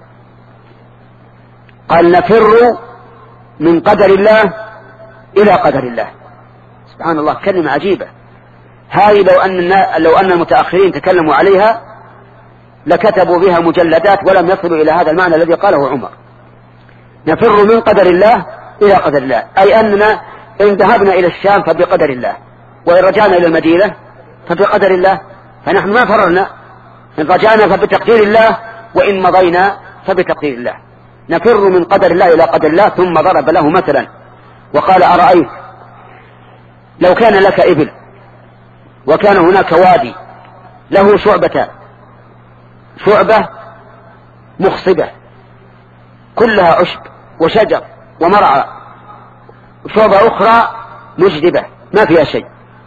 قال نفر من قدر الله إلى قدر الله. سبحان الله، كلمة عجيبة هذه. لو أن لو أن المتأخرين تكلموا عليها لكتبوا بها مجلدات ولم يصلوا إلى هذا المعنى الذي قاله عمر. نفر من قدر الله إلى قدر الله، أي أننا إن ذهبنا إلى الشام فبقدر الله، وإن رجعنا إلى المدينة فبقدر الله، فنحن ما فررنا، إن رجعنا فبتقدير الله، وإن مضينا فبتقدير الله. نفر من قدر الله إلى قدر الله. ثم ضرب له مثلا وقال أرأيت لو كان لك إبل وكان هناك وادي له شعبتان، شعبة مخصبة كلها عشب وشجر ومرعى، شعبة أخرى مجدبة ما فيها شيء،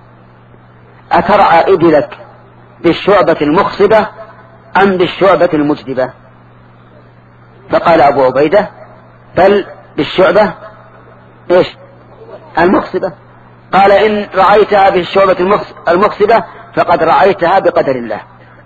أترعى إبلك بالشعبة المخصبة أم بالشعبة المجدبة؟ فقال أبو عبيدة بل بالشعبة إيش المخصبة. قال إن رعيتها بالشعبة المخصبة فقد رعيتها بقدر الله.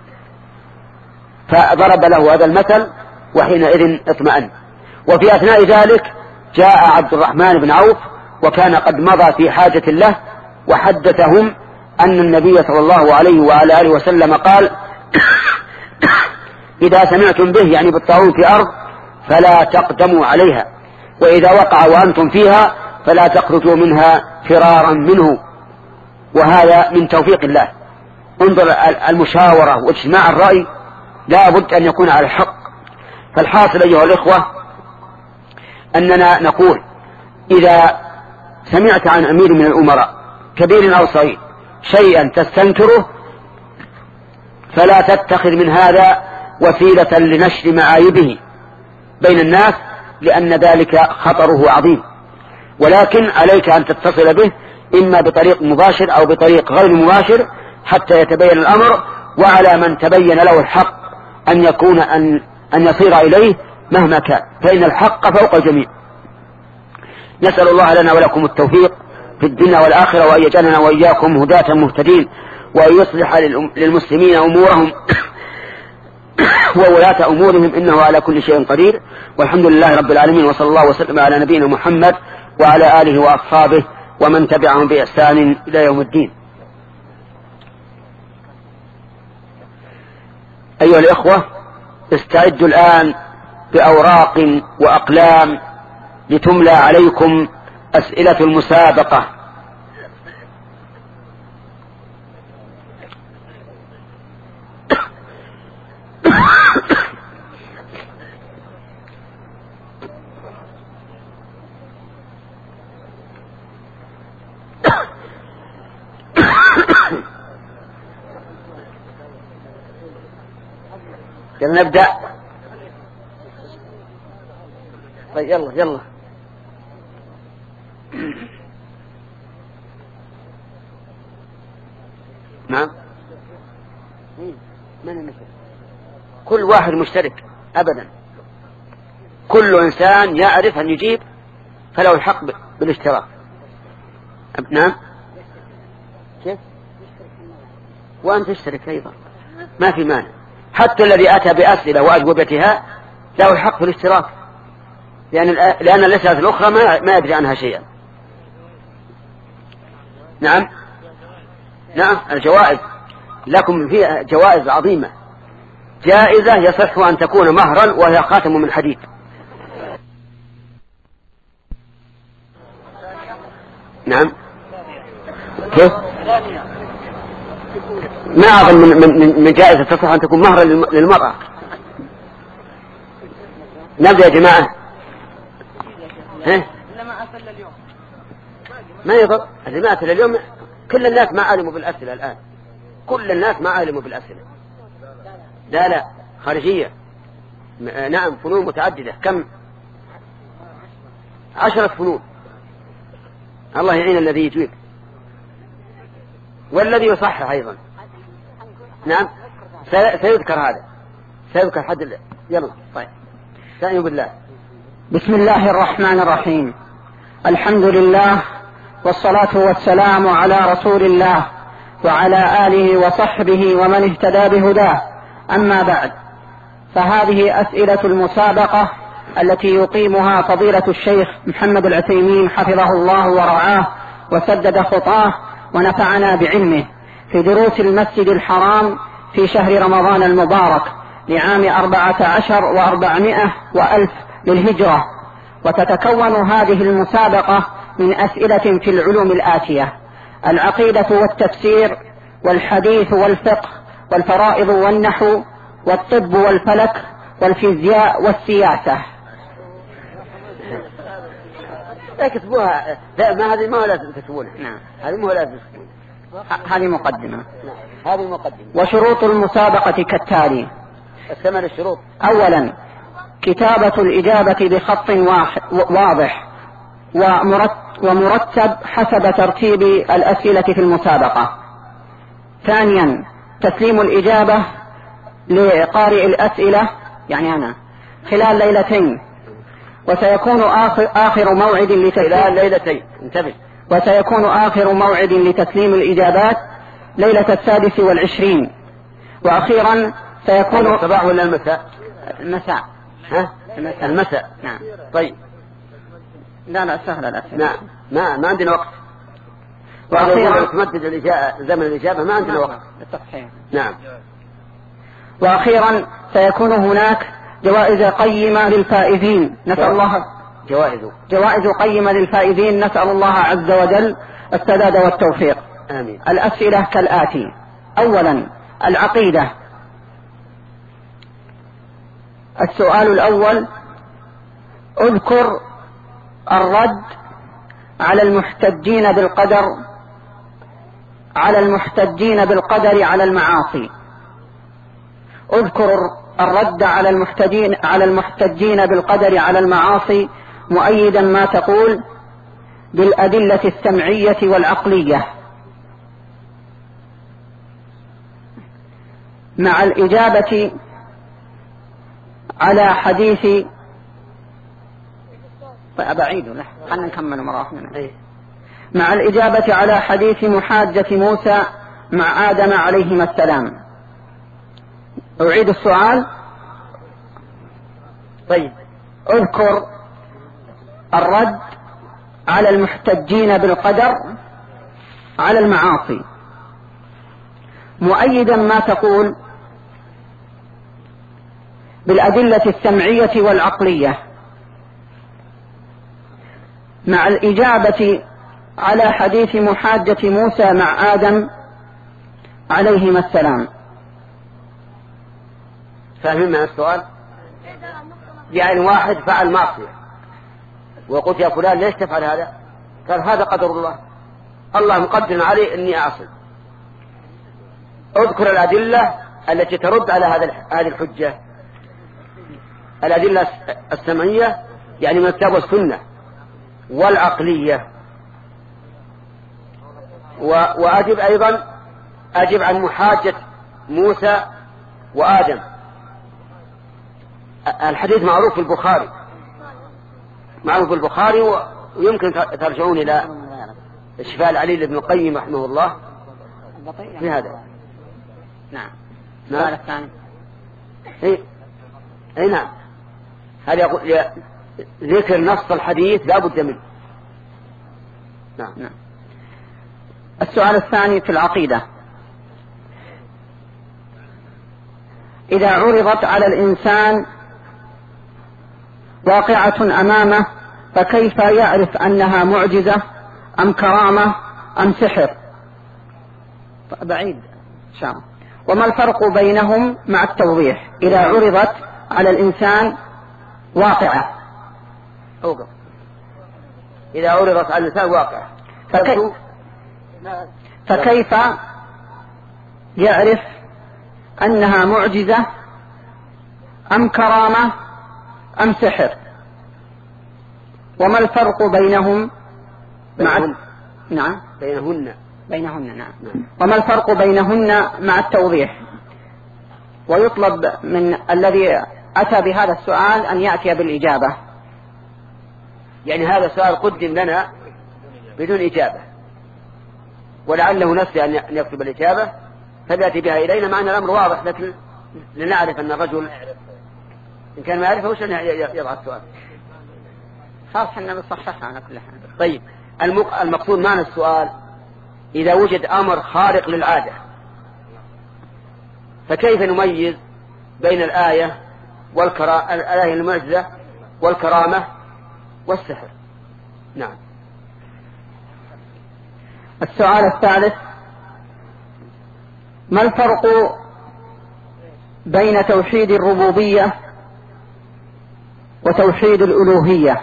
فضرب له هذا المثل وحينئذ اطمأن. وفي أثناء ذلك جاء عبد الرحمن بن عوف وكان قد مضى في حاجة له، وحدثهم أن النبي صلى الله عليه وعلى آله وسلم قال إذا سمعتم به يعني بالطاعون في أرض فلا تقدموا عليها، وإذا وقع وأنتم فيها فلا تخرجوا منها فرارا منه. وهذا من توفيق الله. انظر المشاورة واجتماع الرأي لا بد أن يكون على الحق. فالحاصل أيها الإخوة أننا نقول إذا سمعت عن أمير من الأمراء كبير أو صغير شيئا تستنكره فلا تتخذ من هذا وسيلة لنشر معايبه بين الناس، لأن ذلك خطره عظيم. ولكن عليك أن تتصل به إما بطريق مباشر أو بطريق غير مباشر حتى يتبين الأمر، وعلى من تبين له الحق أن يكون أن, أن يصير إليه مهما كان، فإن الحق فوق الجميع. نسأل الله لنا ولكم التوفيق في الدنيا والآخرة، وأن يجعلنا وإياكم هداة مهتدين، وأن يصلح للمسلمين أمورهم وولاة أمورهم، إنه على كل شيء قدير. والحمد لله رب العالمين، وصلى الله وسلم على نبينا محمد وعلى آله وأصحابه ومن تبعهم بإحسان إلى يوم الدين. أيها الإخوة، استعدوا الآن بأوراق وأقلام لتملى عليكم أسئلة المسابقة. يلا نبدأ. طيب يلا يلا نعم. كل واحد مشترك أبدا، كل إنسان يعرف أن يجيب فله الحق بالاشتراك. نعم. كيف؟ وأن تشترك أيضا ما في مانع، حتى الذي أتى بأسئلة وأجوبتها له الحق في الاشتراك، لأن لأن الأسئلة الأخرى ما ما يدري عنها شيئا. نعم. نعم الجوائز لكم فيها جوائز عظيمة. جائزة يصح أن تكون مهرا وهي خاتم من حديد. نعم. كيف؟ ما أظن من, من, من جائزة تصح أن تكون مهرا للمرأة. نبدأ يا جماعة. ها؟ ما يضر اللي ما أتى اليوم. كل الناس ما علموا بالأسئلة الآن، كل الناس ما علموا بالأسئلة. لا لا خارجية. نعم فنون متعددة. كم؟ عشرة فنون. الله يعين الذي يجيب والذي يصحح أيضا. نعم سيذكر هذا، سيذكر حد. يلا طيب استعينوا بالله. بسم الله الرحمن الرحيم. الحمد لله والصلاة والسلام على رسول الله وعلى آله وصحبه ومن اهتدى بهداه. أما بعد، فهذه أسئلة المسابقة التي يقيمها فضيلة الشيخ محمد العثيمين حفظه الله ورعاه وسدد خطاه ونفعنا بعلمه في دروس المسجد الحرام في شهر رمضان المبارك لعام أربعة عشر وأربعمائة وألف للهجرة. وتتكون هذه المسابقة من أسئلة في العلوم الآتية: العقيدة والتفسير والحديث والفقه والفرائض والنحو والطب والفلك والفيزياء والسياسة. اكتبوها. ما هذه ما لازم تكتبونها. نعم هذه ما لازم تكتبونها. هذه مقدمة. نعم هذه مقدمة. وشروط المسابقة كالتالي: الثمان الشروط. أولا كتابة الإجابة بخط واضح ومرتب حسب ترتيب الأسئلة في المسابقة. ثانيا تسليم الإجابة لقارئ الأسئلة يعني أنا خلال ليلتين، وسيكون آخر, آخر موعد لتسليم ليلتين انتبه وسيكون آخر موعد لتسليم الإجابات ليلة السادس والعشرين. وأخيرا سيكون الصباح ولا المساء؟ المساء. ها؟ المساء. المساء. نعم. طيب. لا لا سهل الأسئلة. نعم ما ما عندنا وقت. وأخيرا تمدد الإجابة زمن الإجابة ما عندنا وقت. التصحيح. نعم. وأخيرا سيكون هناك جوائز قيمة للفائزين. نسأل الله جوائز جوائز قيمة للفائزين. نسأل الله عز وجل السداد والتوفيق. آمين. الأسئلة كالآتي: أولا العقيدة. السؤال الأول: اذكر الرد على المحتجين بالقدر على المحتجين بالقدر على المعاصي. اذكر الرد على المحتجين على المحتجين بالقدر على المعاصي مؤيدا ما تقول بالأدلة السمعية والعقلية، مع الإجابة على حديث أبعيد خلنا نكمل مرة مع الإجابة على حديث محاجة موسى مع آدم عليهما السلام. أعيد السؤال. طيب اذكر الرد على المحتجين بالقدر على المعاصي مؤيدا ما تقول بالأدلة السمعية والعقلية، مع الإجابة على حديث محاجة موسى مع آدم عليهما السلام. فاهمين مع السؤال؟ يعني واحد فعل معصية وقلت يا فلان ليش تفعل هذا؟ قال هذا قدر الله، الله مقدر علي اني اعصي. اذكر الأدلة التي ترد على هذا هذه الحجة. الأدلة السمعية يعني من الكتاب والسنة، والعقلية، وأجب أيضا أجب عن محاجة موسى وآدم. الحديث معروف في البخاري، معروف في البخاري، ويمكن ترجعون إلى الشفاء العليل ابن القيم رحمه الله في هذا. نعم. السؤال الثاني. اي اي نعم، هذا يقول ذكر نص الحديث لا بد منه. نعم. نعم. السؤال الثاني في العقيدة: إذا عرضت على الإنسان واقعة أمامه فكيف يعرف أنها معجزة أم كرامة أم سحر؟ بعيد شام. وما الفرق بينهم مع التوضيح؟ إذا عرضت على الإنسان واقعة، أوقف. إذا عرضت على الإنسان واقعة فكيف, فكيف يعرف أنها معجزة أم كرامة أم سحر؟ وما الفرق بينهم مع نعم بينهن بينهن نعم. نعم. وما الفرق بينهن مع التوضيح؟ ويطلب من الذي أتى بهذا السؤال أن يأتي بالإجابة. يعني هذا السؤال قدم لنا بدون إجابة، ولعله نسي أن يكتب الإجابة فبيأتي بها إلينا، مع أن الأمر واضح، لكن لنعرف أن الرجل إن كان ما يعرفه وش يضع السؤال. خلاص احنا نصححها على كل حال. طيب، المقصود معنى السؤال: إذا وجد أمر خارق للعادة فكيف نميز بين الآية والكرا... الآية المعجزة والكرامة والسحر؟ نعم. السؤال الثالث: ما الفرق بين توحيد الربوبية وتوحيد الألوهية؟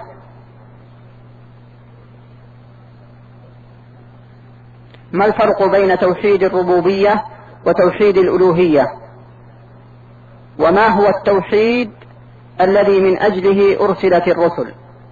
ما الفرق بين توحيد الربوبية وتوحيد الألوهية؟ وما هو التوحيد الذي من أجله أرسلت الرسل؟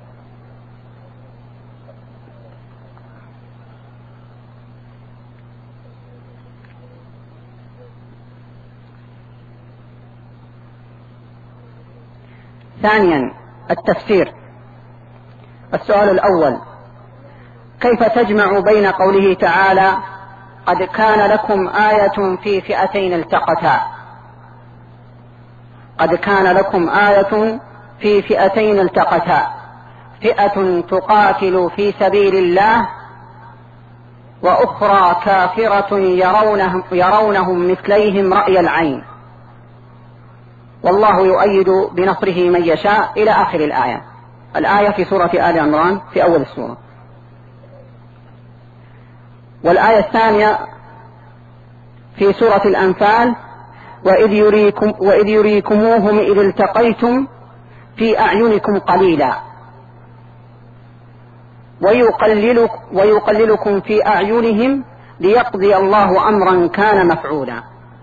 ثانيا التفسير. السؤال الأول: كيف تجمع بين قوله تعالى قد كان لكم آية في فئتين التقتا؟ قد كان لكم آية في فئتين التقتا، فئة تقاتل في سبيل الله وأخرى كافرة يرونهم, يرونهم مثليهم رأي العين والله يؤيد بنصره من يشاء إلى آخر الآية. الآية في سورة آل عمران في أول السورة. والآية الثانية في سورة الأنفال: وإذ, يريكم وإذ يريكموهم إذ التقيتم في أعينكم قليلا ويقللك ويقللكم في أعينهم ليقضي الله أمرا كان مفعولا.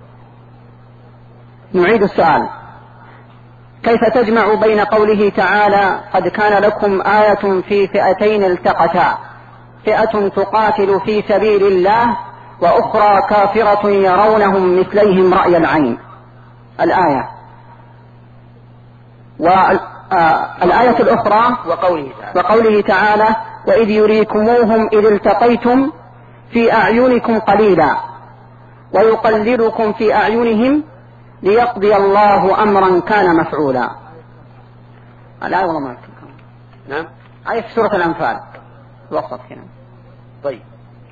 نعيد السؤال: كيف تجمع بين قوله تعالى قد كان لكم آية في فئتين التقتا، فئة تقاتل في سبيل الله وأخرى كافرة يرونهم مثليهم رأي العين، الآية، والآية الأخرى وقوله تعالى, وقوله تعالى وإذ يريكموهم إذ التقيتم في أعينكم قليلا ويقللكم في أعينهم ليقضي الله أمرا كان مفعولا. الآية والله ما أذكرها. نعم. آية في سورة الأنفال وسط هنا. طيب.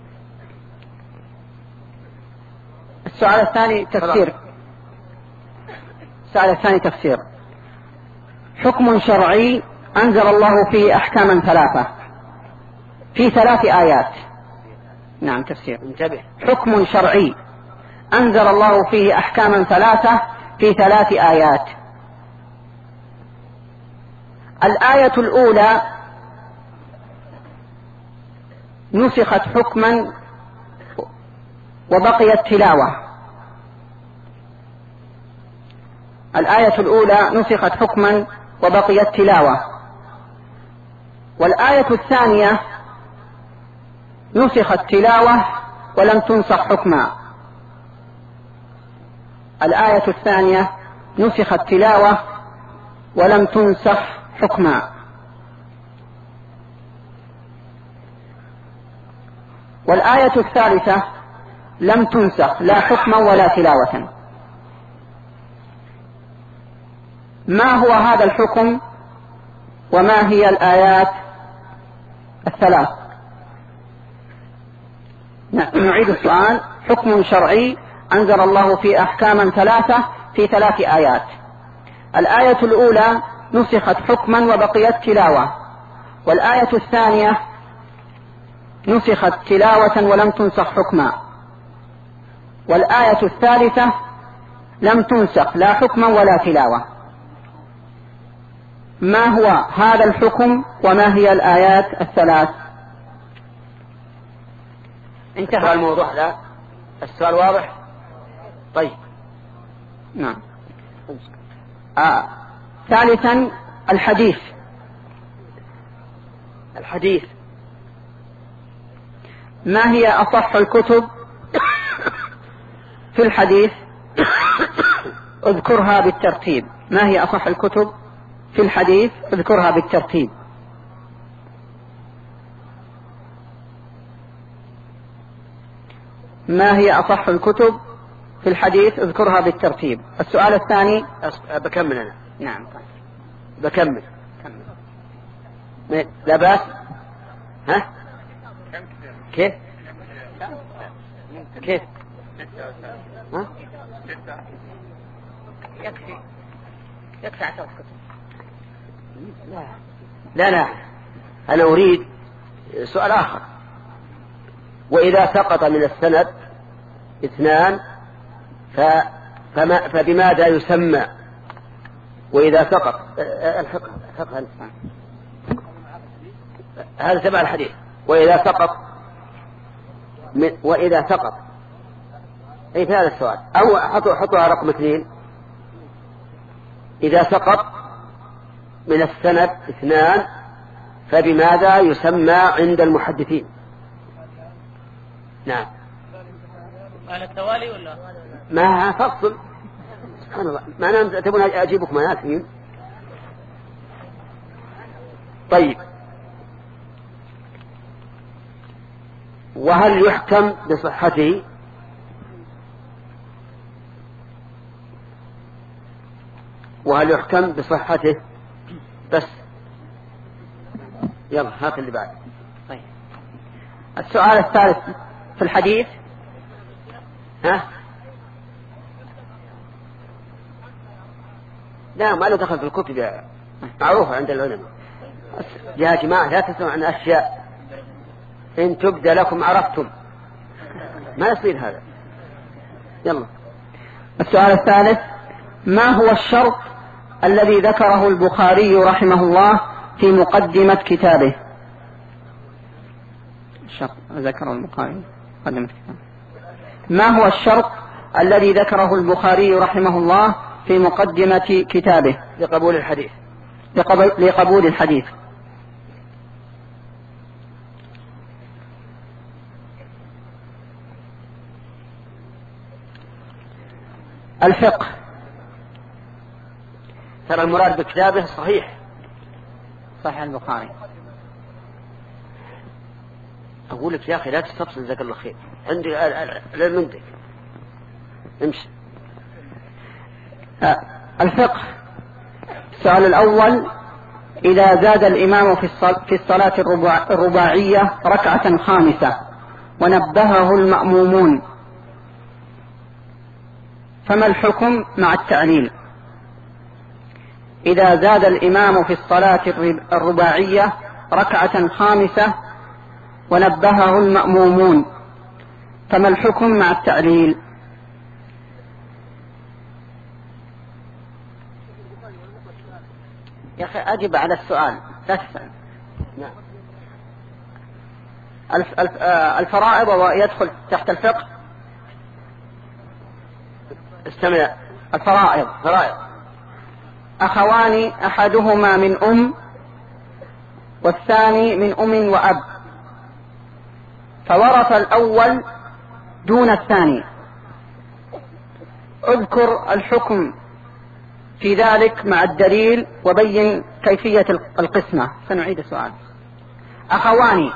السؤال الثاني تفسير. السؤال الثاني تفسير. حكم شرعي أنزل الله فيه أحكاما ثلاثة في ثلاث آيات. نعم تفسير. انتبه. حكم شرعي أنزل الله فيه أحكاما ثلاثة في ثلاث آيات. الآية الأولى نسخت حكما وبقيت تلاوة. الآية الأولى نسخت حكما وبقيت تلاوة. والآية الثانية نسخت تلاوة ولم تنسخ حكما. الآية الثانية نسخت تلاوة ولم تنسخ حكما، والآية الثالثة لم تنسخ لا حكما ولا تلاوة. ما هو هذا الحكم وما هي الآيات الثلاث؟ نعيد السؤال. حكم شرعي أنزل الله فيه أحكاما ثلاثة في ثلاث آيات. الآية الأولى نسخت حكما وبقيت تلاوة، والآية الثانية نسخت تلاوة ولم تنسخ حكما، والآية الثالثة لم تنسخ لا حكما ولا تلاوة. ما هو هذا الحكم وما هي الآيات الثلاث؟ انتهى الموضوع. لا السؤال واضح؟ طيب نعم. آه. ثالثا الحديث. الحديث ما هي أصح الكتب في الحديث؟ اذكرها بالترتيب. ما هي أصح الكتب في الحديث؟ اذكرها بالترتيب. ما هي أصح الكتب في الحديث؟ اذكرها بالترتيب. السؤال الثاني. بكمل أنا. نعم بكمل. لا بأس. ها كيف كيف ها؟ يكفي يكفي عشرة كتب. لا لا لا أنا أريد سؤال آخر. وإذا سقط من السند اثنان فما فبماذا يسمى؟ وإذا سقط الفقه الفقه هذا تبع الحديث. وإذا سقط من وإذا سقط أي في هذا السؤال أو حطوا حطوها رقم اثنين. إذا سقط من السند اثنان فبماذا يسمى عند المحدثين؟ نعم. على التوالي ولا ما فصل؟ سبحان الله. ما أنا تبون أجيبكم مناسين. طيب وهل يحكم بصحته؟ وهل يحكم بصحته؟ بس يلا هات اللي بعد. طيب السؤال الثالث في الحديث. ها لا ما له دخل في الكتب معروفة عند العلماء. يا جماعة لا تسمعوا عن أشياء إن تبدأ لكم عرفتم. ما يصير هذا. يلا. السؤال الثالث. ما هو الشرط الذي ذكره البخاري رحمه الله في مقدمة كتابه؟ الشرط ذكره البخاري مقدمة كتابه. ما هو الشرط الذي ذكره البخاري رحمه الله في مقدمة كتابه لقبول الحديث؟ لقبول, لقبول الحديث. الفقه. ترى المراد بكتابه صحيح صحيح البخاري. أقول لك يا أخي لا تستفصل جزاك الله خير. عندي المنطق امشي. الفقه. السؤال الأول. إذا زاد الإمام في الصلاة الرباعية ركعة خامسة ونبهه المأمومون فما الحكم مع التعليل؟ إذا زاد الإمام في الصلاة الرباعية ركعة خامسة ونبهه المأمومون فما الحكم مع التعليل؟ يا أخي أجب على السؤال لا تسأل. نعم. الفرائض يدخل تحت الفقه. استمع. الفرائض. فرائض. أخوان أحدهما من أم والثاني من أم وأب فورث الأول دون الثاني اذكر الحكم في ذلك مع الدليل وبين كيفية القسمة. سنعيد السؤال. أخوان.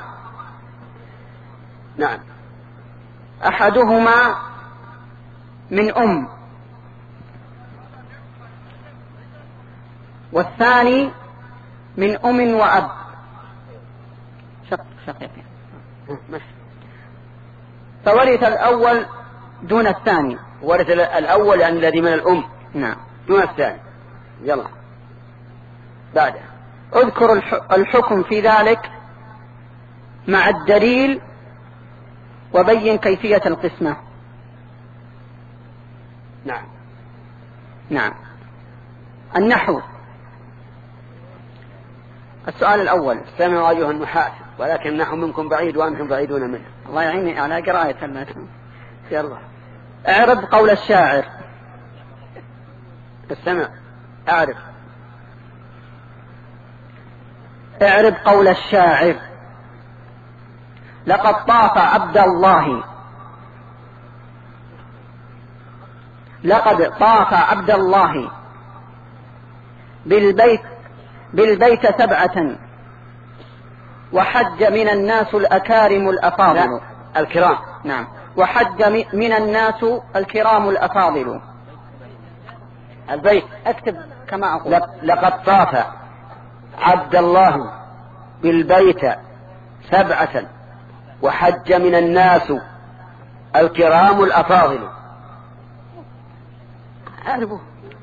نعم. أحدهما من أم والثاني من أم وأب. شقيقين. فورث الأول دون الثاني. ورث الأول يعني الذي من الأم. نعم. دون الثاني. يلا بعده. اذكر الحكم في ذلك مع الدليل وبين كيفية القسمة. نعم. نعم. النحو. السؤال الأول. استمعوا أيها النحاة ولكن النحو منكم بعيد وأنتم بعيدون منه. الله يعيني على قراءة النحو. يلا. اعرض قول الشاعر. استمع. أعرف. اعرض قول الشاعر. لقد طاف عبد الله لقد طاف عبد الله بالبيت بالبيت سبعة وحج من الناس الأكارم الأفاضل. الكرام. نعم. وحج من الناس الكرام الأفاضل. البيت. اكتب كما أقول. لقد طاف عبد الله بالبيت سبعة وحج من الناس الكرام الأفاضل. أعرفه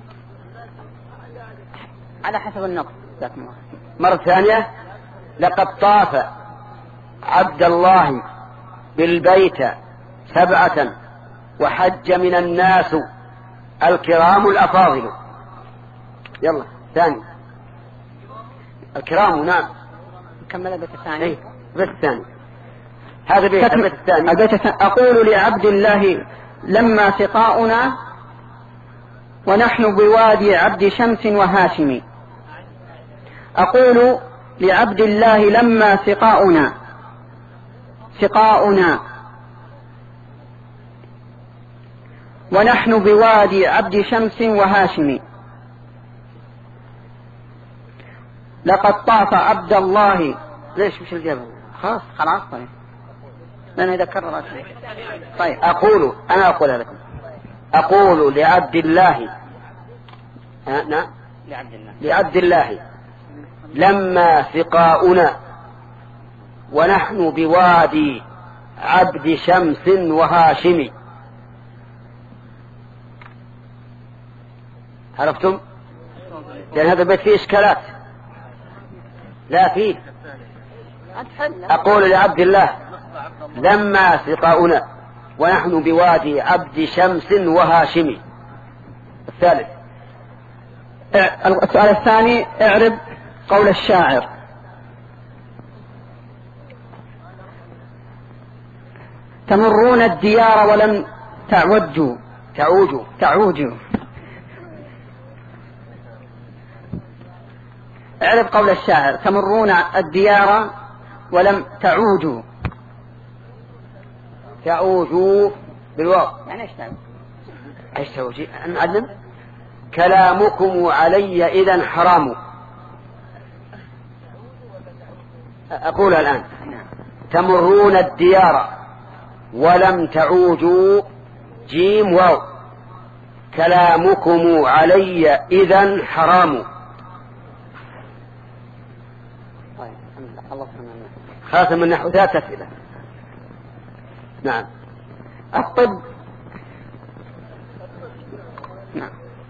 على حسب النقد. مرة ثانية. لقد طاف عبد الله بالبيت سبعة وحج من الناس الكرام الأفاضل. يلا ثاني. الكرام. نعم. كمل البيت الثاني. ايه البيت الثاني. هذا بيت البيت الثاني. البيت الثاني. أقول لعبد الله لما سقاؤنا ونحن بوادي عبد شمس وهاشم. أقول لعبد الله لما سقاؤنا سقاؤنا ونحن بوادي عبد شمس وهاشم. لقد طاف عبد الله. ليش مش الجبل؟ خلاص خلاص. طيب لأن إذا كررت. طيب أقول أنا أقولها لكم. أقول لعبد الله. أه نعم. لعبد الله لعبد الله لما سقاؤنا ونحن بوادي عبد شمس وهاشم. عرفتم؟ لأن هذا البيت فيه إشكالات. لا فيه. أقول لعبد الله لما سقاؤنا ونحن بوادي عبد شمس وهاشم. الثالث. السؤال الثاني. اعرب قول الشاعر. تمرون الديار ولم تعوجوا تعوجوا تعوجوا. اعرب قول الشاعر. تمرون الديار ولم تعوجوا. تعوجوا بالواو. يعني ايش تعوج؟ ايش تعوج؟ نعلم. كلامكم علي إذن حرام. أقول الآن. تمرون الديار ولم تعوجوا جيم واو. كلامكم علي إذن حرام. خاتم النحو ذات أسئلة. نعم. الطب. نعم.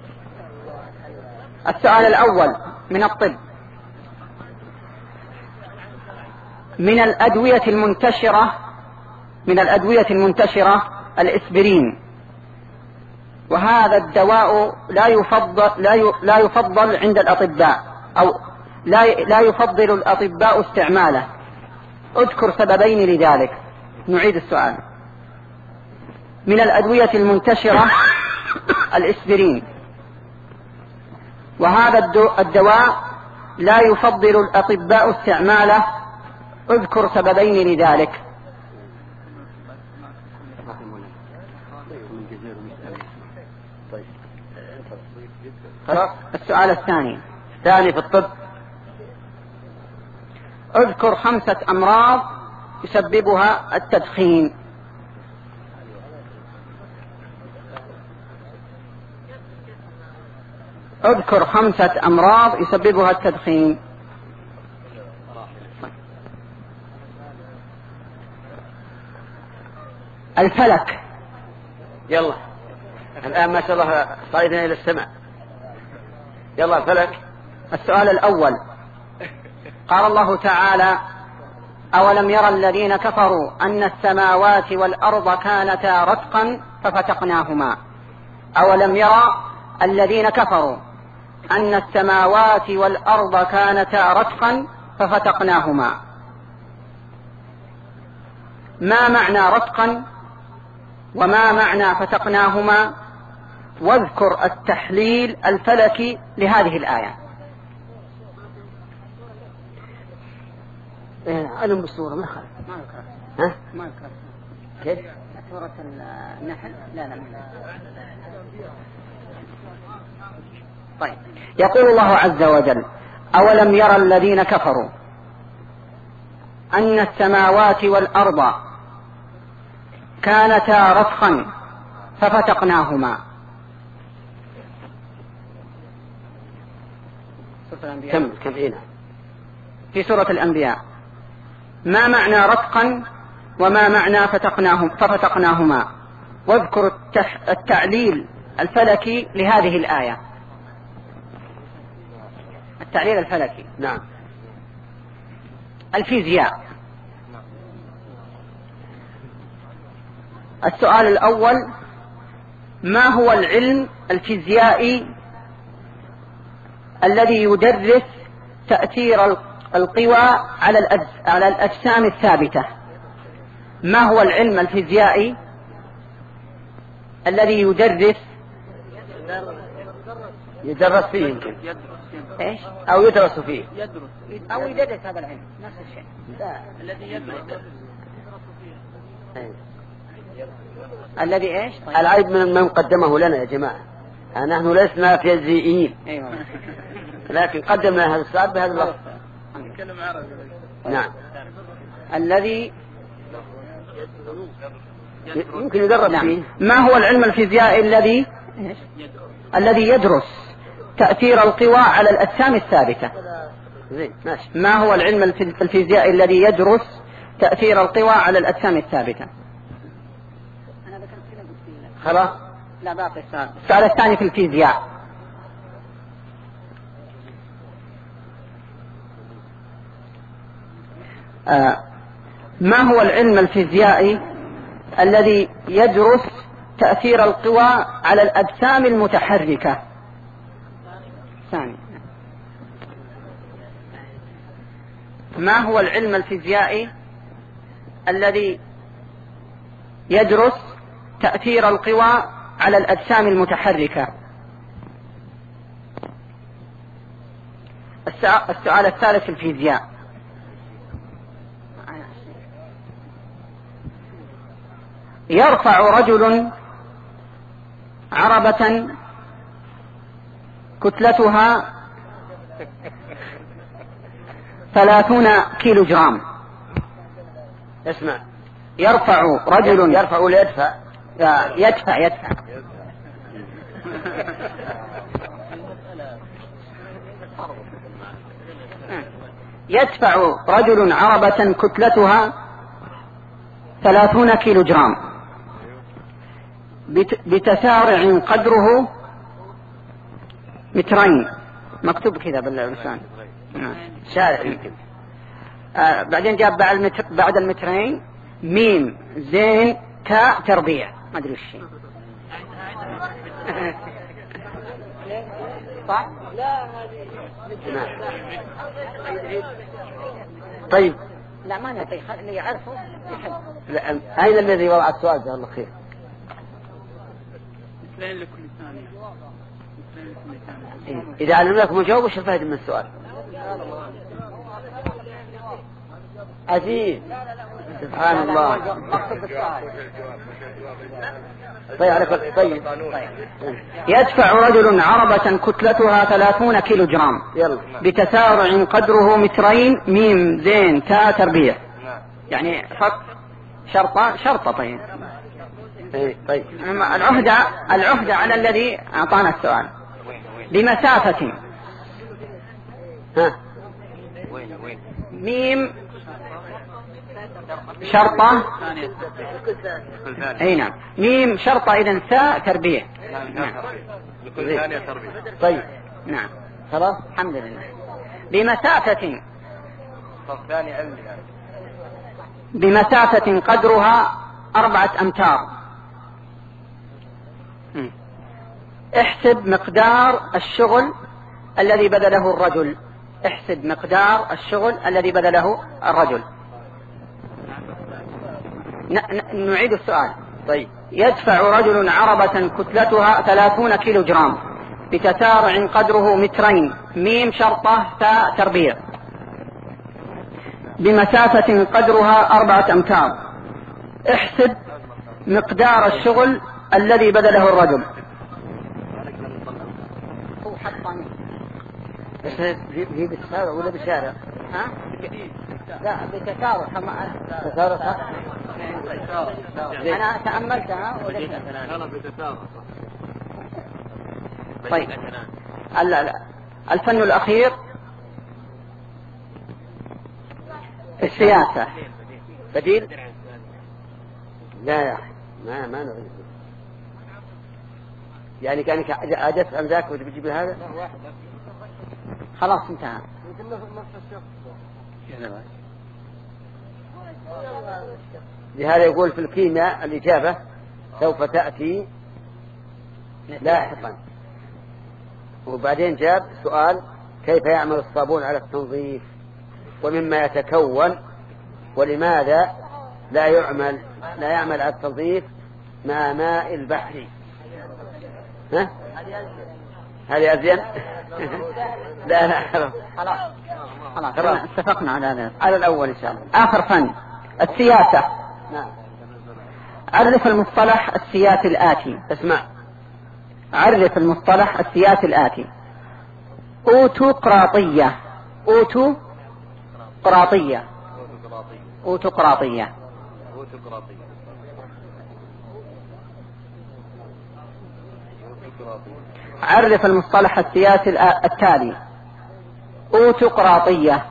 السؤال الأول من الطب. من الأدوية المنتشرة من الأدوية المنتشرة الإسبرين. وهذا الدواء لا يفضل لا لا يفضل عند الأطباء أو لا لا يفضل الأطباء استعماله. اذكر سببين لذلك. نعيد السؤال. من الأدوية المنتشرة الإسبرين. وهذا الدواء لا يفضل الأطباء استعماله. اذكر سببين لذلك. طيب خلاص. السؤال الثاني الثاني في الطب. اذكر خمسة أمراض يسببها التدخين. اذكر خمسة أمراض يسببها التدخين. الفلك. يلا الآن ما شاء الله صعدنا إلى السماء. يلا الفلك. السؤال الأول قال الله تعالى: أولم يرى الذين كفروا أن السماوات والأرض كانتا رتقا ففتقناهما. أولم يرى الذين كفروا أن السماوات والأرض كانتا رتقا ففتقناهما. ما معنى رتقا وما معنى فتقناهما؟ واذكر التحليل الفلكي لهذه الآية. علم بالصورة ما خالف. ما يكره. ها؟ ما يكره. كيف؟ سورة النحل. لا لا. طيب. يقول الله عز وجل: أولم يرى الذين كفروا أن السماوات والأرض كانتا رتقا ففتقناهما. كم كم هنا في سورة الأنبياء. ما معنى رتقا وما معنى فتقناهم ففتقناهما؟ واذكر التح... التعليل الفلكي لهذه الآية. التعليل الفلكي. نعم. الفيزياء. السؤال الأول: ما هو العلم الفيزيائي الذي يدرس تأثير القوى على على الأجسام الثابتة؟ ما هو العلم الفيزيائي الذي يدرس يدرس فيه يمكن ايش أو يدرس فيه يدرس أو يدرس هذا العلم نفس الشيء. لا. الذي يدرس الذي ايش طيب. العيب من من قدمه لنا يا جماعة. نحن لسنا فيزيائيين. ايوه. لكن قدمنا هذا السؤال بهذا اللفظ. نتكلم عربي. نعم. الذي يمكن يدرس نعم. فيه. ما هو العلم الفيزيائي الذي الذي يدرس تأثير القوى على الأجسام الثابتة؟ زين ماشي. ما هو العلم الفيزيائي الذي يدرس تأثير القوى على الأجسام الثابتة؟ خلاص. لا باقي السؤال. السؤال الثاني في الفيزياء. آه. ما هو العلم الفيزيائي الذي يدرس تأثير القوى على الأجسام المتحركة؟ ثاني. ما هو العلم الفيزيائي الذي يدرس تأثير القوى على الأجسام المتحركة؟ السؤال الثالث في الفيزياء. يرفع رجل عربة كتلتها ثلاثون كيلو جرام. اسمع. يرفع رجل يرفع ولا يدفع؟ يدفع يدفع يدفع رجل عربة كتلتها ثلاثون كيلو جرام بتسارع قدره مترين. مكتوب كذا باللسان. شارع يمكن. آه بعدين جاب بعد المتر بعد المترين ميم زين تاء تربيع ما ادري وش هي. صح؟ لا هذه. طيب. لا ما نعطي اللي يعرفه يحب. لا أين الذي وضع السؤال جزاه الله خير؟ مثلين لكل ثانية. إذا علمناكم الجواب وش الفائدة من السؤال؟ عزيز سبحان الله. طيب طيب يدفع رجل عربة كتلتها ثلاثون كيلو جرام بتسارع قدره مترين ميم زين تاء تربيع. يعني خط شرطة شرطة. طيب طيب العهدة العهدة على الذي أعطانا السؤال. بمسافة ها ميم شرطة اي نعم ميم شرطة اذا ثاء تربيع. نعم لكل ثانية تربيع. طيب نعم خلاص الحمد لله. بمسافة بمسافة قدرها أربعة أمتار. احسب مقدار الشغل الذي بذله الرجل. احسب مقدار الشغل الذي بذله الرجل. نعيد السؤال. طيب يدفع رجل عربة كتلتها ثلاثون كيلو جرام بتسارع قدره مترين ميم شرطة تاء تربيع بمسافة قدرها أربعة أمتار. احسب مقدار الشغل الذي بذله الرجل. هو حطني بس هي بتسارع ولا بشارع؟ ها؟ لا بتسارع. تسارع أنا تأملتها. طيب الفن الأخير السياسة. بديل؟ لا يا أخي ما ما نريد. يعني كانك عجزت عن ذاك وتبي تجيب هذا؟ خلاص انتهى. لهذا يقول في الكيمياء الإجابة سوف تأتي لاحقا. وبعدين جاب سؤال كيف يعمل الصابون على التنظيف ومما يتكون ولماذا لا يعمل لا يعمل على التنظيف مع ماء البحر. ها هذه أزين. لا لا خلاص خلاص خلاص اتفقنا على هذا. على الأول إن شاء الله. آخر فن السياسة. نعم. عرف المصطلح السياسي الآتي. اسمع عرف المصطلح السياسي الآتي. أوتوقراطية. أوتوقراطية. أوتوقراطية. عرف المصطلح السياسي التالي. أوتوقراطية.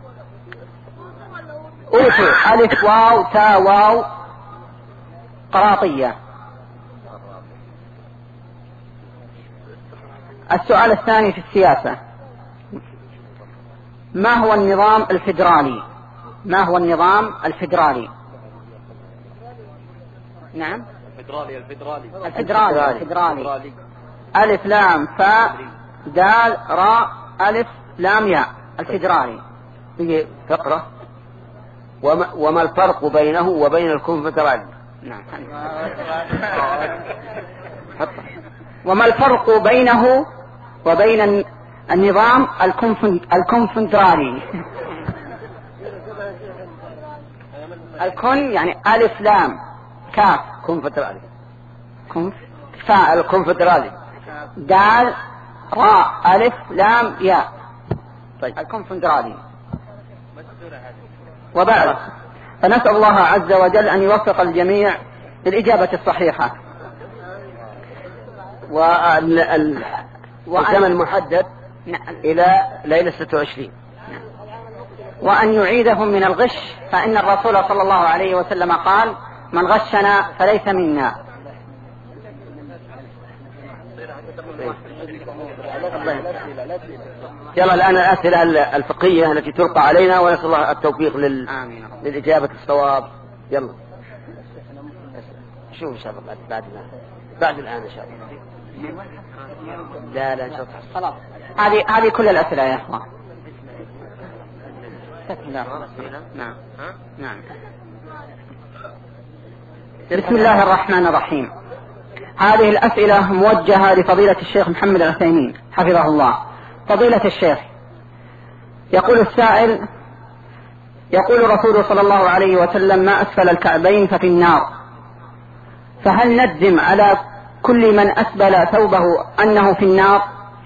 أوتو ألف واو تا واو قراطية. السؤال الثاني في السياسة. ما هو النظام الفيدرالي؟ ما هو النظام الفيدرالي؟ نعم الفيدرالي الفيدرالي الفيدرالي الفيدرالي. ألف لام فاء دال راء ألف لام ياء. الفيدرالي. في فقرة وما, وما الفرق بينه وبين الكونفدرالي؟ نعم. وما الفرق بينه وبين النظام الكونفدرالي؟ الكون يعني ألف لام كاف كونفدرالي. كونف فاء الكونفدرالي دال راء ألف لام ياء. طيب الكونفدرالي. وبعد فنسأل الله عز وجل أن يوفق الجميع للإجابة الصحيحة. والزمن محدد إلى ليلة ستة وعشرين. وأن يعيدهم من الغش فإن الرسول صلى الله عليه وسلم قال من غشنا فليس منا. يلا الآن الأسئلة الفقهية التي تلقى علينا ونسأل الله التوفيق لل... للإجابة الصواب. يلا شوف إن شاء الله بعد بعد الآن بعد الآن إن شاء الله. لا لا إن شاء الله خلاص. هذه هذه كل الأسئلة يا أخوان. نعم نعم. بسم الله الرحمن الرحيم. هذه الأسئلة موجهة لفضيلة الشيخ محمد العثيمين حفظه الله. فضيلة الشيخ، يقول السائل: يقول رسول صلى الله عليه وسلم: ما أسفل الكعبين ففي النار. فهل نجزم على كل من أسبل ثوبه أنه في النار؟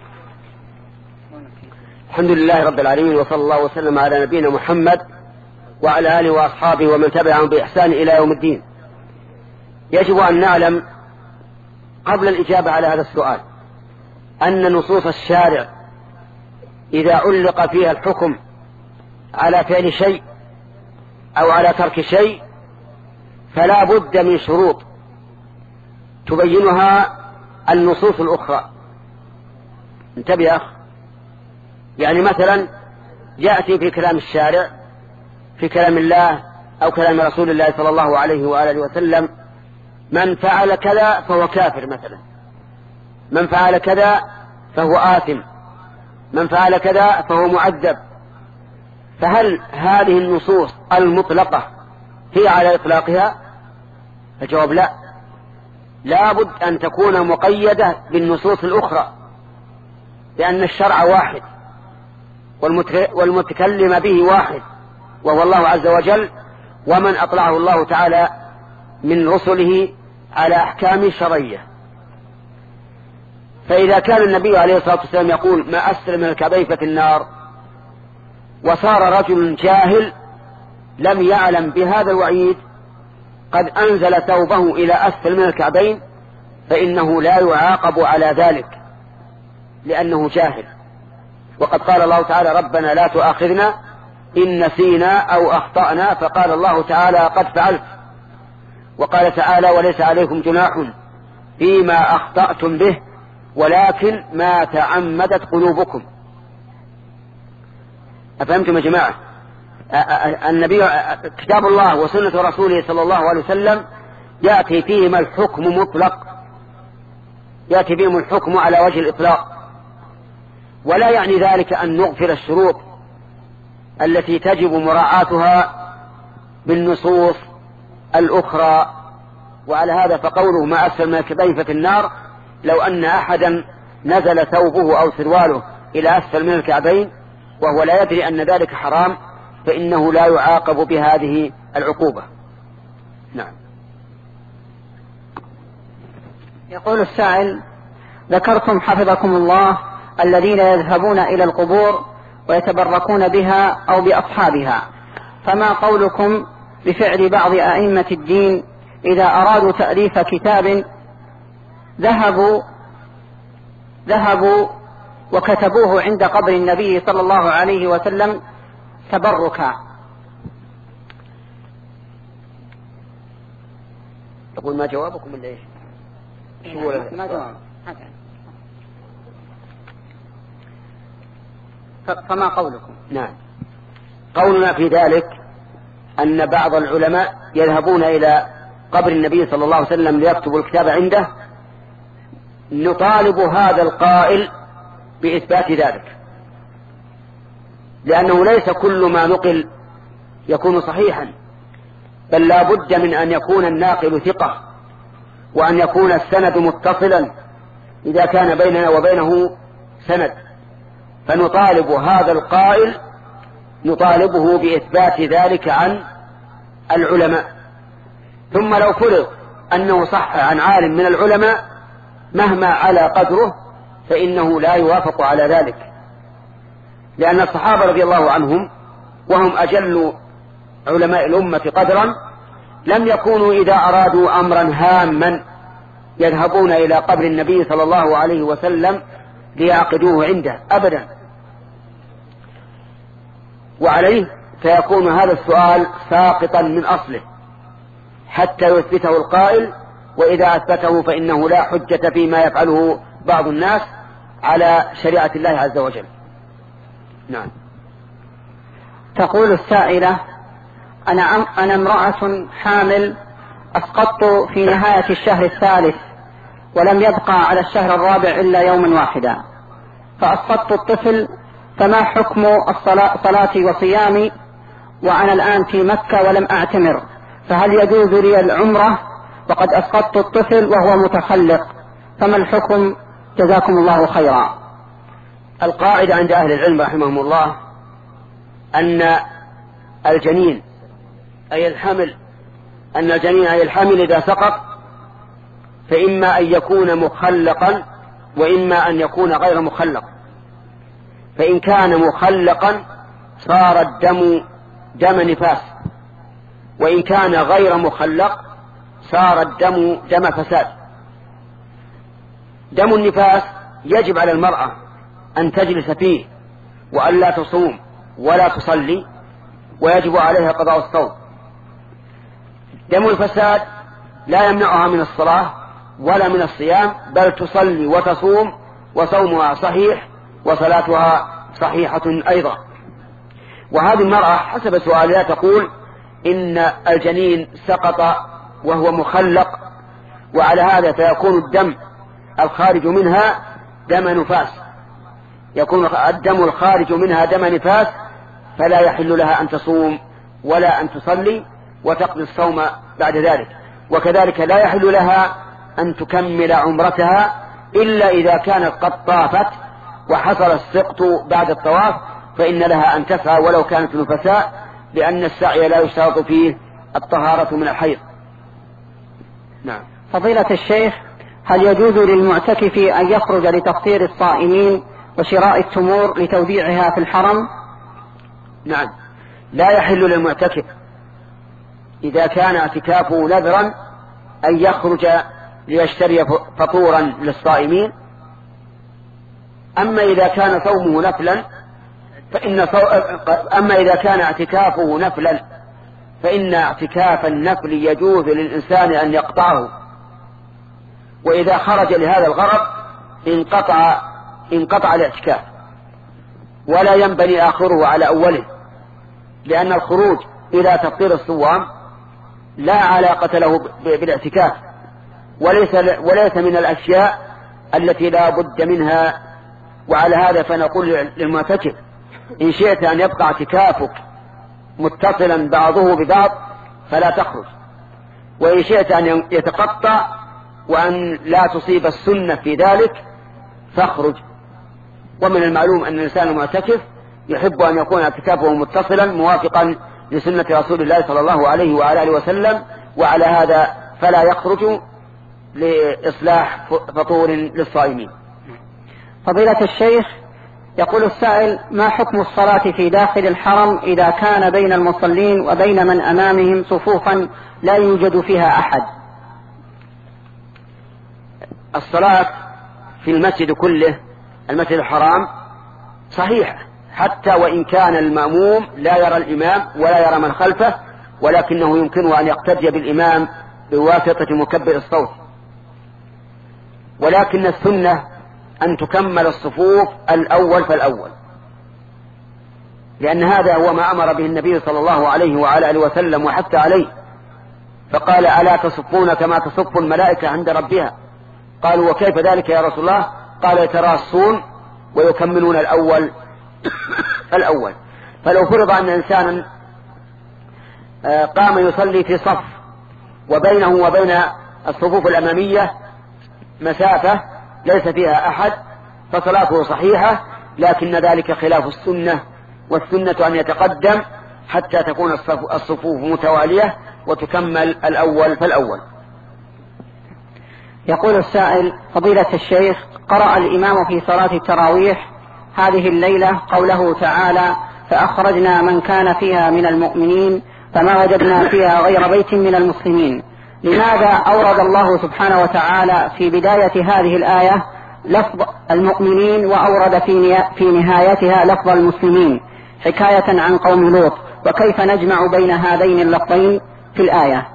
الحمد لله رب العالمين، وصلى الله وسلم على نبينا محمد وعلى آله وأصحابه ومن تبعهم بإحسان إلى يوم الدين. يجب أن نعلم قبل الإجابة على هذا السؤال أن نصوص الشارع إذا علق فيها الحكم على فعل شيء أو على ترك شيء فلا بد من شروط تبينها النصوص الأخرى. انتبه يا أخ، يعني مثلا يأتي في كلام الشارع في كلام الله أو كلام رسول الله صلى الله عليه وآله وسلم: من فعل كذا فهو كافر مثلا، من فعل كذا فهو آثم، من فعل كذا فهو معذب. فهل هذه النصوص المطلقة هي على إطلاقها؟ الجواب لا، لا بد أن تكون مقيدة بالنصوص الأخرى، لأن الشرع واحد والمتكلم به واحد وهو الله عز وجل، ومن أطلعه الله تعالى من رسله على أحكام شرعية. فإذا كان النبي عليه الصلاة والسلام يقول: ما أسفل من الكعبين ففي النار، وصار رجل جاهل لم يعلم بهذا الوعيد قد أنزل ثوبه إلى أسفل من الكعبين، فإنه لا يعاقب على ذلك لأنه جاهل. وقد قال الله تعالى: ربنا لا تؤاخذنا إن نسينا أو أخطأنا، فقال الله تعالى: قد فعلت. وقال تعالى: وليس عليكم جناح فيما أخطأتم به ولكن ما تعمدت قلوبكم. أفهمتم يا جماعة؟ النبي كتاب الله وسنة رسوله صلى الله عليه وسلم يأتي فيهما الحكم مطلق، يأتي بهم الحكم على وجه الإطلاق، ولا يعني ذلك أن نغفر الشروط التي تجب مراعاتها بالنصوص الأخرى. وعلى هذا فقوله: ما أسفل من الكعبين ففي النار، لو أن أحدا نزل ثوبه أو سرواله إلى أسفل من الكعبين وهو لا يدري أن ذلك حرام فإنه لا يعاقب بهذه العقوبة. نعم. يقول السائل: ذكرتم حفظكم الله الذين يذهبون إلى القبور ويتبركون بها أو بأصحابها، فما قولكم بفعل بعض أئمة الدين إذا أرادوا تأليف كتاب ذهبوا ذهبوا وكتبوه عند قبر النبي صلى الله عليه وسلم تبركا؟ تقول ما جوابكم من ايش؟ شو ما جواب؟ فما قولكم؟ نعم، قولنا في ذلك أن بعض العلماء يذهبون إلى قبر النبي صلى الله عليه وسلم ليكتبوا الكتاب عنده، نطالب هذا القائل بإثبات ذلك، لأنه ليس كل ما نقل يكون صحيحا، بل لا بد من أن يكون الناقل ثقة، وأن يكون السند متصلا إذا كان بيننا وبينه سند. فنطالب هذا القائل نطالبه بإثبات ذلك عن العلماء. ثم لو فرض أنه صح عن عالم من العلماء مهما على قدره فإنه لا يوافق على ذلك، لأن الصحابة رضي الله عنهم وهم أجل علماء الأمة قدرا لم يكونوا إذا أرادوا أمرا هاما يذهبون إلى قبر النبي صلى الله عليه وسلم ليعقدوه عنده أبدا. وعليه فيكون هذا السؤال ساقطا من أصله حتى يثبته القائل، وإذا أثبته فإنه لا حجة فيما يفعله بعض الناس على شريعة الله عز وجل. نعم. تقول السائلة: أنا أنا امرأة حامل، أسقطت في نهاية الشهر الثالث ولم يبقى على الشهر الرابع إلا يوما واحدا، فأسقطت الطفل، فما حكم الصلاة صلاتي وصيامي وأنا الآن في مكة ولم أعتمر؟ فهل يجوز لي العمرة وقد أسقطت الطفل وهو متخلق؟ فما الحكم؟ جزاكم الله خيرا. القاعدة عند أهل العلم رحمهم الله أن الجنين أي الحمل أن الجنين أي الحمل إذا سقط فإما أن يكون مخلقا وإما أن يكون غير مخلق. فإن كان مخلقا صار الدم دم نفاس، وإن كان غير مخلق صار الدم دم فساد. دم النفاس يجب على المرأة أن تجلس فيه وأن لا تصوم ولا تصلي، ويجب عليها قضاء الصوم. دم الفساد لا يمنعها من الصلاة ولا من الصيام، بل تصلي وتصوم وصومها صحيح وصلاتها صحيحة أيضا. وهذه المرأة حسب سؤالها تقول إن الجنين سقط وهو مخلق، وعلى هذا فيكون الدم الخارج منها دم نفاس، يكون الدم الخارج منها دم نفاس، فلا يحل لها أن تصوم ولا أن تصلي وتقضي الصوم بعد ذلك. وكذلك لا يحل لها أن تكمل عمرتها إلا إذا كانت قد طافت وحصل السقط بعد الطواف، فإن لها أن تسعى ولو كانت نفساء، لأن السعي لا يشترط فيه الطهارة من الحيض. نعم. فضيلة الشيخ، هل يجوز للمعتكف أن يخرج لتفطير الصائمين وشراء التمور لتوديعها في الحرم؟ نعم، لا يحل للمعتكف إذا كان اعتكافه نذرا أن يخرج ليشتري فطورا للصائمين. أما إذا كان صومه نفلا فإن صو... أما إذا كان اعتكافه نفلا فإن اعتكاف النفل يجوز للإنسان أن يقطعه، وإذا خرج لهذا الغرض انقطع انقطع الاعتكاف، ولا ينبني آخره على أوله، لأن الخروج إلى تفطير الصوام لا علاقة له بالاعتكاف، وليس وليس من الأشياء التي لا بد منها. وعلى هذا فنقول للمعتكف إن شئت أن يبقى اعتكافك متصلا بعضه ببعض فلا تخرج، وإن شئت أن يتقطع وأن لا تصيب السنة في ذلك فاخرج. ومن المعلوم أن الإنسان المعتكف يحب أن يكون اعتكافه متصلا موافقا لسنة رسول الله صلى الله عليه وآله وسلم، وعلى هذا فلا يخرج لإصلاح فطور للصائمين. فضيلة الشيخ، يقول السائل: ما حكم الصلاة في داخل الحرم إذا كان بين المصلين وبين من أمامهم صفوفا لا يوجد فيها أحد؟ الصلاة في المسجد كله، المسجد الحرام، صحيح حتى وإن كان المأموم لا يرى الإمام ولا يرى من خلفه، ولكنه يمكنه أن يقتدي بالإمام بواسطة مكبر الصوت. ولكن السنة أن تكمل الصفوف الأول فالأول، لأن هذا هو ما أمر به النبي صلى الله عليه وعلى آله وسلم وحث عليه، فقال: ألا تصفون كما تصف الملائكة عند ربها؟ قالوا: وكيف ذلك يا رسول الله؟ قال: يتراصون ويكملون الأول فالأول. فلو فرض أن إنسانا قام يصلي في صف وبينه وبين الصفوف الأمامية مسافة ليس فيها أحد فصلاته صحيحة، لكن ذلك خلاف السنة، والسنة أن يتقدم حتى تكون الصفوف متوالية وتكمل الأول فالأول. يقول السائل: فضيلة الشيخ، قرأ الإمام في صلاة التراويح هذه الليلة قوله تعالى: فأخرجنا من كان فيها من المؤمنين فما وجدنا فيها غير بيت من المسلمين. لماذا أورد الله سبحانه وتعالى في بداية هذه الآية لفظ المؤمنين وأورد في نهايتها لفظ المسلمين حكاية عن قوم لوط؟ وكيف نجمع بين هذين اللفظين في الآية؟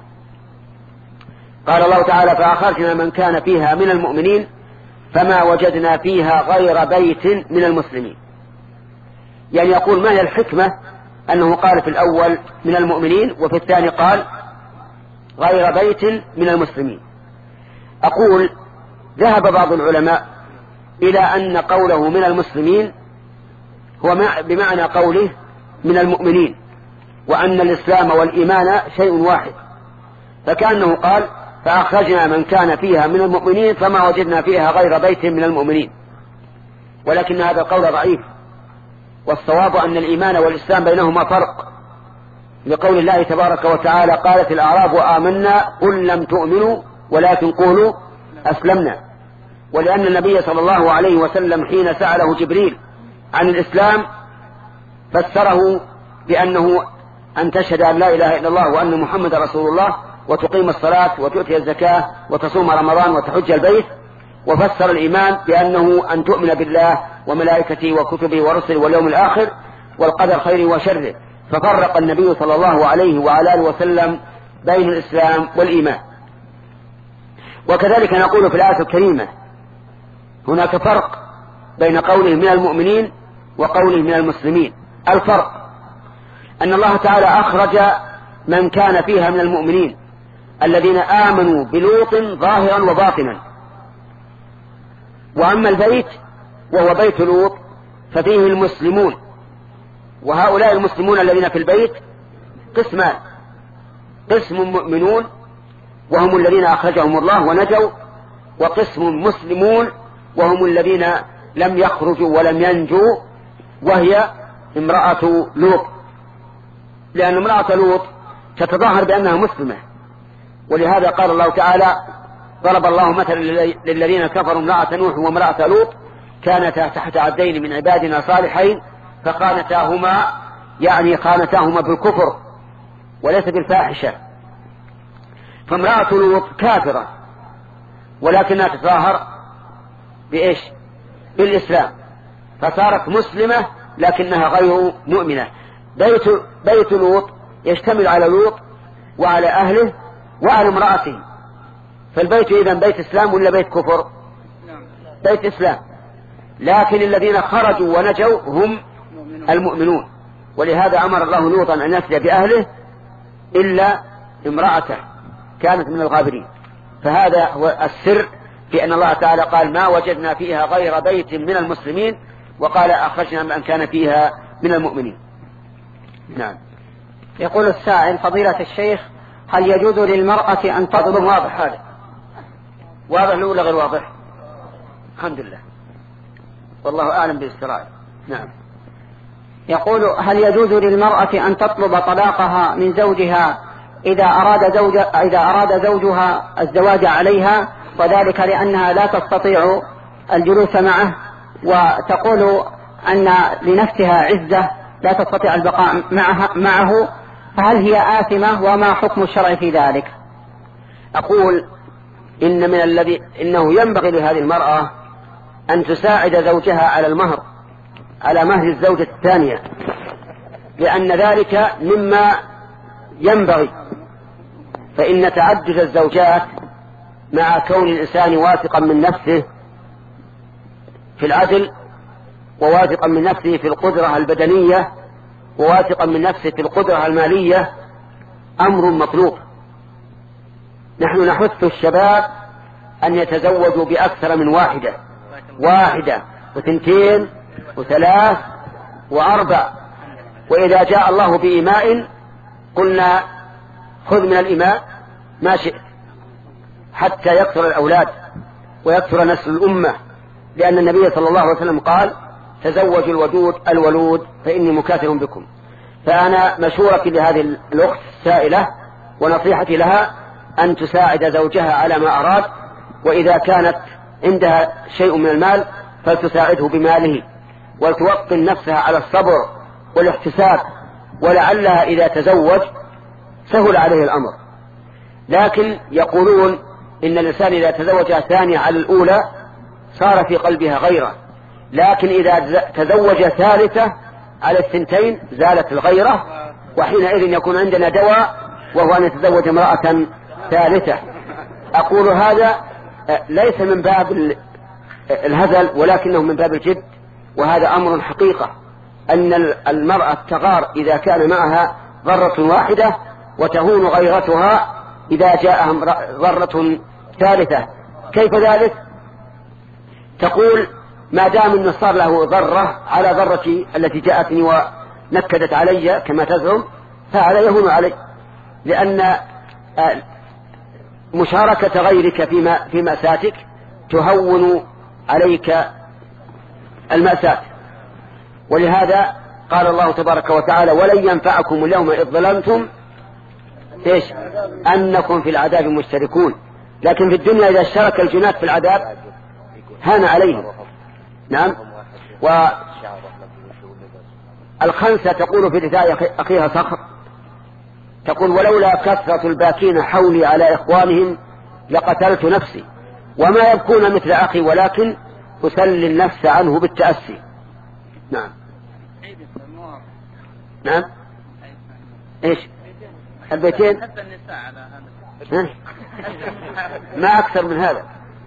قال الله تعالى: فأخرجنا من كان فيها من المؤمنين فما وجدنا فيها غير بيت من المسلمين. يعني يقول ما هي الحكمة أنه قال في الأول من المؤمنين وفي الثاني قال غير بيت من المسلمين؟ أقول: ذهب بعض العلماء إلى أن قوله من المسلمين هو بمعنى قوله من المؤمنين، وأن الإسلام والإيمان شيء واحد، فكأنه قال: فأخرجنا من كان فيها من المؤمنين فما وجدنا فيها غير بيت من المؤمنين. ولكن هذا القول ضعيف، والصواب أن الإيمان والإسلام بينهما فرق، لقول الله تبارك وتعالى قالت الأعراب آمنا قل لم تؤمنوا ولكن قولوا أسلمنا. ولأن النبي صلى الله عليه وسلم حين سأله جبريل عن الإسلام فسره بأنه أن تشهد أن لا إله إلا الله وأن محمد رسول الله وتقيم الصلاة وتؤتي الزكاة وتصوم رمضان وتحج البيت، وفسر الإيمان بأنه أن تؤمن بالله وملائكته وكتبه ورسله واليوم الآخر والقدر خيره وشره. ففرق النبي صلى الله عليه وعلى آله وسلم بين الإسلام والإيمان. وكذلك نقول في الآية الكريمة هناك فرق بين قوله من المؤمنين وقوله من المسلمين. الفرق أن الله تعالى أخرج من كان فيها من المؤمنين الذين آمنوا بلوط ظاهرا وباطنا، وأما البيت وهو بيت لوط ففيه المسلمون، وهؤلاء المسلمون الذين في البيت قسمان: قسم مؤمنون وهم الذين أخرجهم الله ونجوا، وقسم مسلمون وهم الذين لم يخرجوا ولم ينجوا، وهي امرأة لوط، لأن امرأة لوط تتظاهر بأنها مسلمة. ولهذا قال الله تعالى: ضرب الله مثلا للذين كفروا امرأة نوح وامرأة لوط كانتا تحت عبدين من عبادنا صالحين فخانتاهما، يعني خانتاهما بالكفر وليس بالفاحشة. فامرأة لوط كافرة ولكنها تتظاهر بإيش؟ بالإسلام، فصارت مسلمة لكنها غير مؤمنة. بيت, بيت لوط يشتمل على لوط وعلى أهله وعلى امرأته، فالبيت إذن بيت إسلام ولا بيت كفر؟ بيت إسلام، لكن الذين خرجوا ونجوا هم المؤمنون. ولهذا أمر الله لوطا أن يفدي بأهله إلا امرأته كانت من الغابرين. فهذا هو السر في أن الله تعالى قال: ما وجدنا فيها غير بيت من المسلمين، وقال: أخرجنا من كان فيها من المؤمنين. نعم. يقول السائل: فضيلة الشيخ، هل يجوز للمرأة أن تطلب؟ واضح هذا؟ واضح ولا غير واضح؟ الحمد لله، والله أعلم بالسرائر. نعم. يقول: هل يجوز للمرأة أن تطلب طلاقها من زوجها إذا أراد, زوج إذا أراد زوجها الزواج عليها، وذلك لأنها لا تستطيع الجلوس معه، وتقول أن لنفسها عزة لا تستطيع البقاء معه، فهل هي آثمة وما حكم الشرع في ذلك؟ أقول إن من الذي إنه ينبغي لهذه المرأة أن تساعد زوجها على المهر، على مهر الزوجة الثانية، لأن ذلك مما ينبغي. فإن تعدد الزوجات مع كون الإنسان واثقا من نفسه في العدل، وواثقا من نفسه في القدرة البدنية، وواثقا من نفسه في القدرة المالية، أمر مطلوب. نحن نحث الشباب أن يتزوجوا بأكثر من واحدة، واحدة وثنتين وثلاث وأربع، وإذا جاء الله بإماء قلنا خذ من الإماء ما شئت حتى يكثر الأولاد ويكثر نسل الأمة، لأن النبي صلى الله عليه وسلم قال: تزوجوا الودود الولود فإني مكاثر بكم. فأنا مشورتي لهذه الأخت السائلة ونصيحتي لها أن تساعد زوجها على ما أراد، وإذا كانت عندها شيء من المال فلتساعده بماله، ولتوطن نفسها على الصبر والاحتساب، ولعلها إذا تزوج سهل عليه الأمر. لكن يقولون إن الإنسان إذا تزوج ثانية على الأولى صار في قلبها غيرة، لكن إذا تزوج ثالثة على الثنتين زالت الغيرة، وحينئذ يكون عندنا دواء وهو أن يتزوج امرأة ثالثة. أقول هذا ليس من باب الهزل ولكنه من باب الجد، وهذا أمر حقيقة، أن المرأة تغار إذا كان معها ضرة واحدة، وتهون غيرتها إذا جاءها ضرة ثالثة. كيف ذلك؟ تقول: ما دام أن صار له ضرة على ضرتي التي جاءتني ونكدت علي كما تزعم، فهذا يهون علي، لأن مشاركة غيرك في في مأساتك تهون عليك المأساة. ولهذا قال الله تبارك وتعالى ولن ينفعكم اليوم إذ ظلمتم إيش أنكم في العذاب مشتركون. لكن في الدنيا إذا اشترك الجنات في العذاب هان عليهم. نعم. والخنسة تقول في دفاع أخيها صخر تقول ولولا كثرة الباكين حولي على إخوانهم لقتلت نفسي وما يبكون مثل أخي ولكن أسلي النفس عنه بالتأسي. نعم. نعم. إيش البيتين ما أكثر من هذا.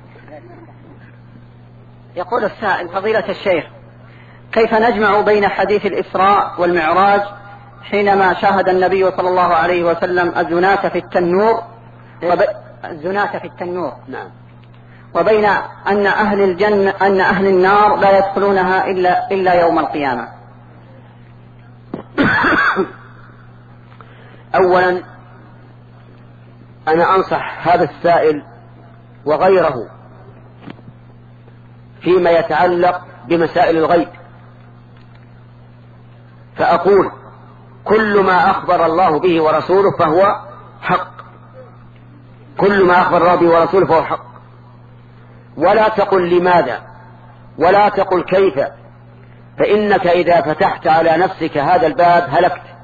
يقول السائل فضيلة الشيخ كيف نجمع بين حديث الإسراء والمعراج حينما شاهد النبي صلى الله عليه وسلم الزناة في التنور وب... الزناة في التنور نعم. وبين أن أهل الجنة أن أهل النار لا يدخلونها إلا إلا يوم القيامة؟ أولا أنا أنصح هذا السائل وغيره فيما يتعلق بمسائل الغيب، فأقول كل ما أخبر الله به ورسوله فهو حق، كل ما أخبر الله به ورسوله فهو حق، ولا تقل لماذا ولا تقل كيف، فإنك إذا فتحت على نفسك هذا الباب هلكت.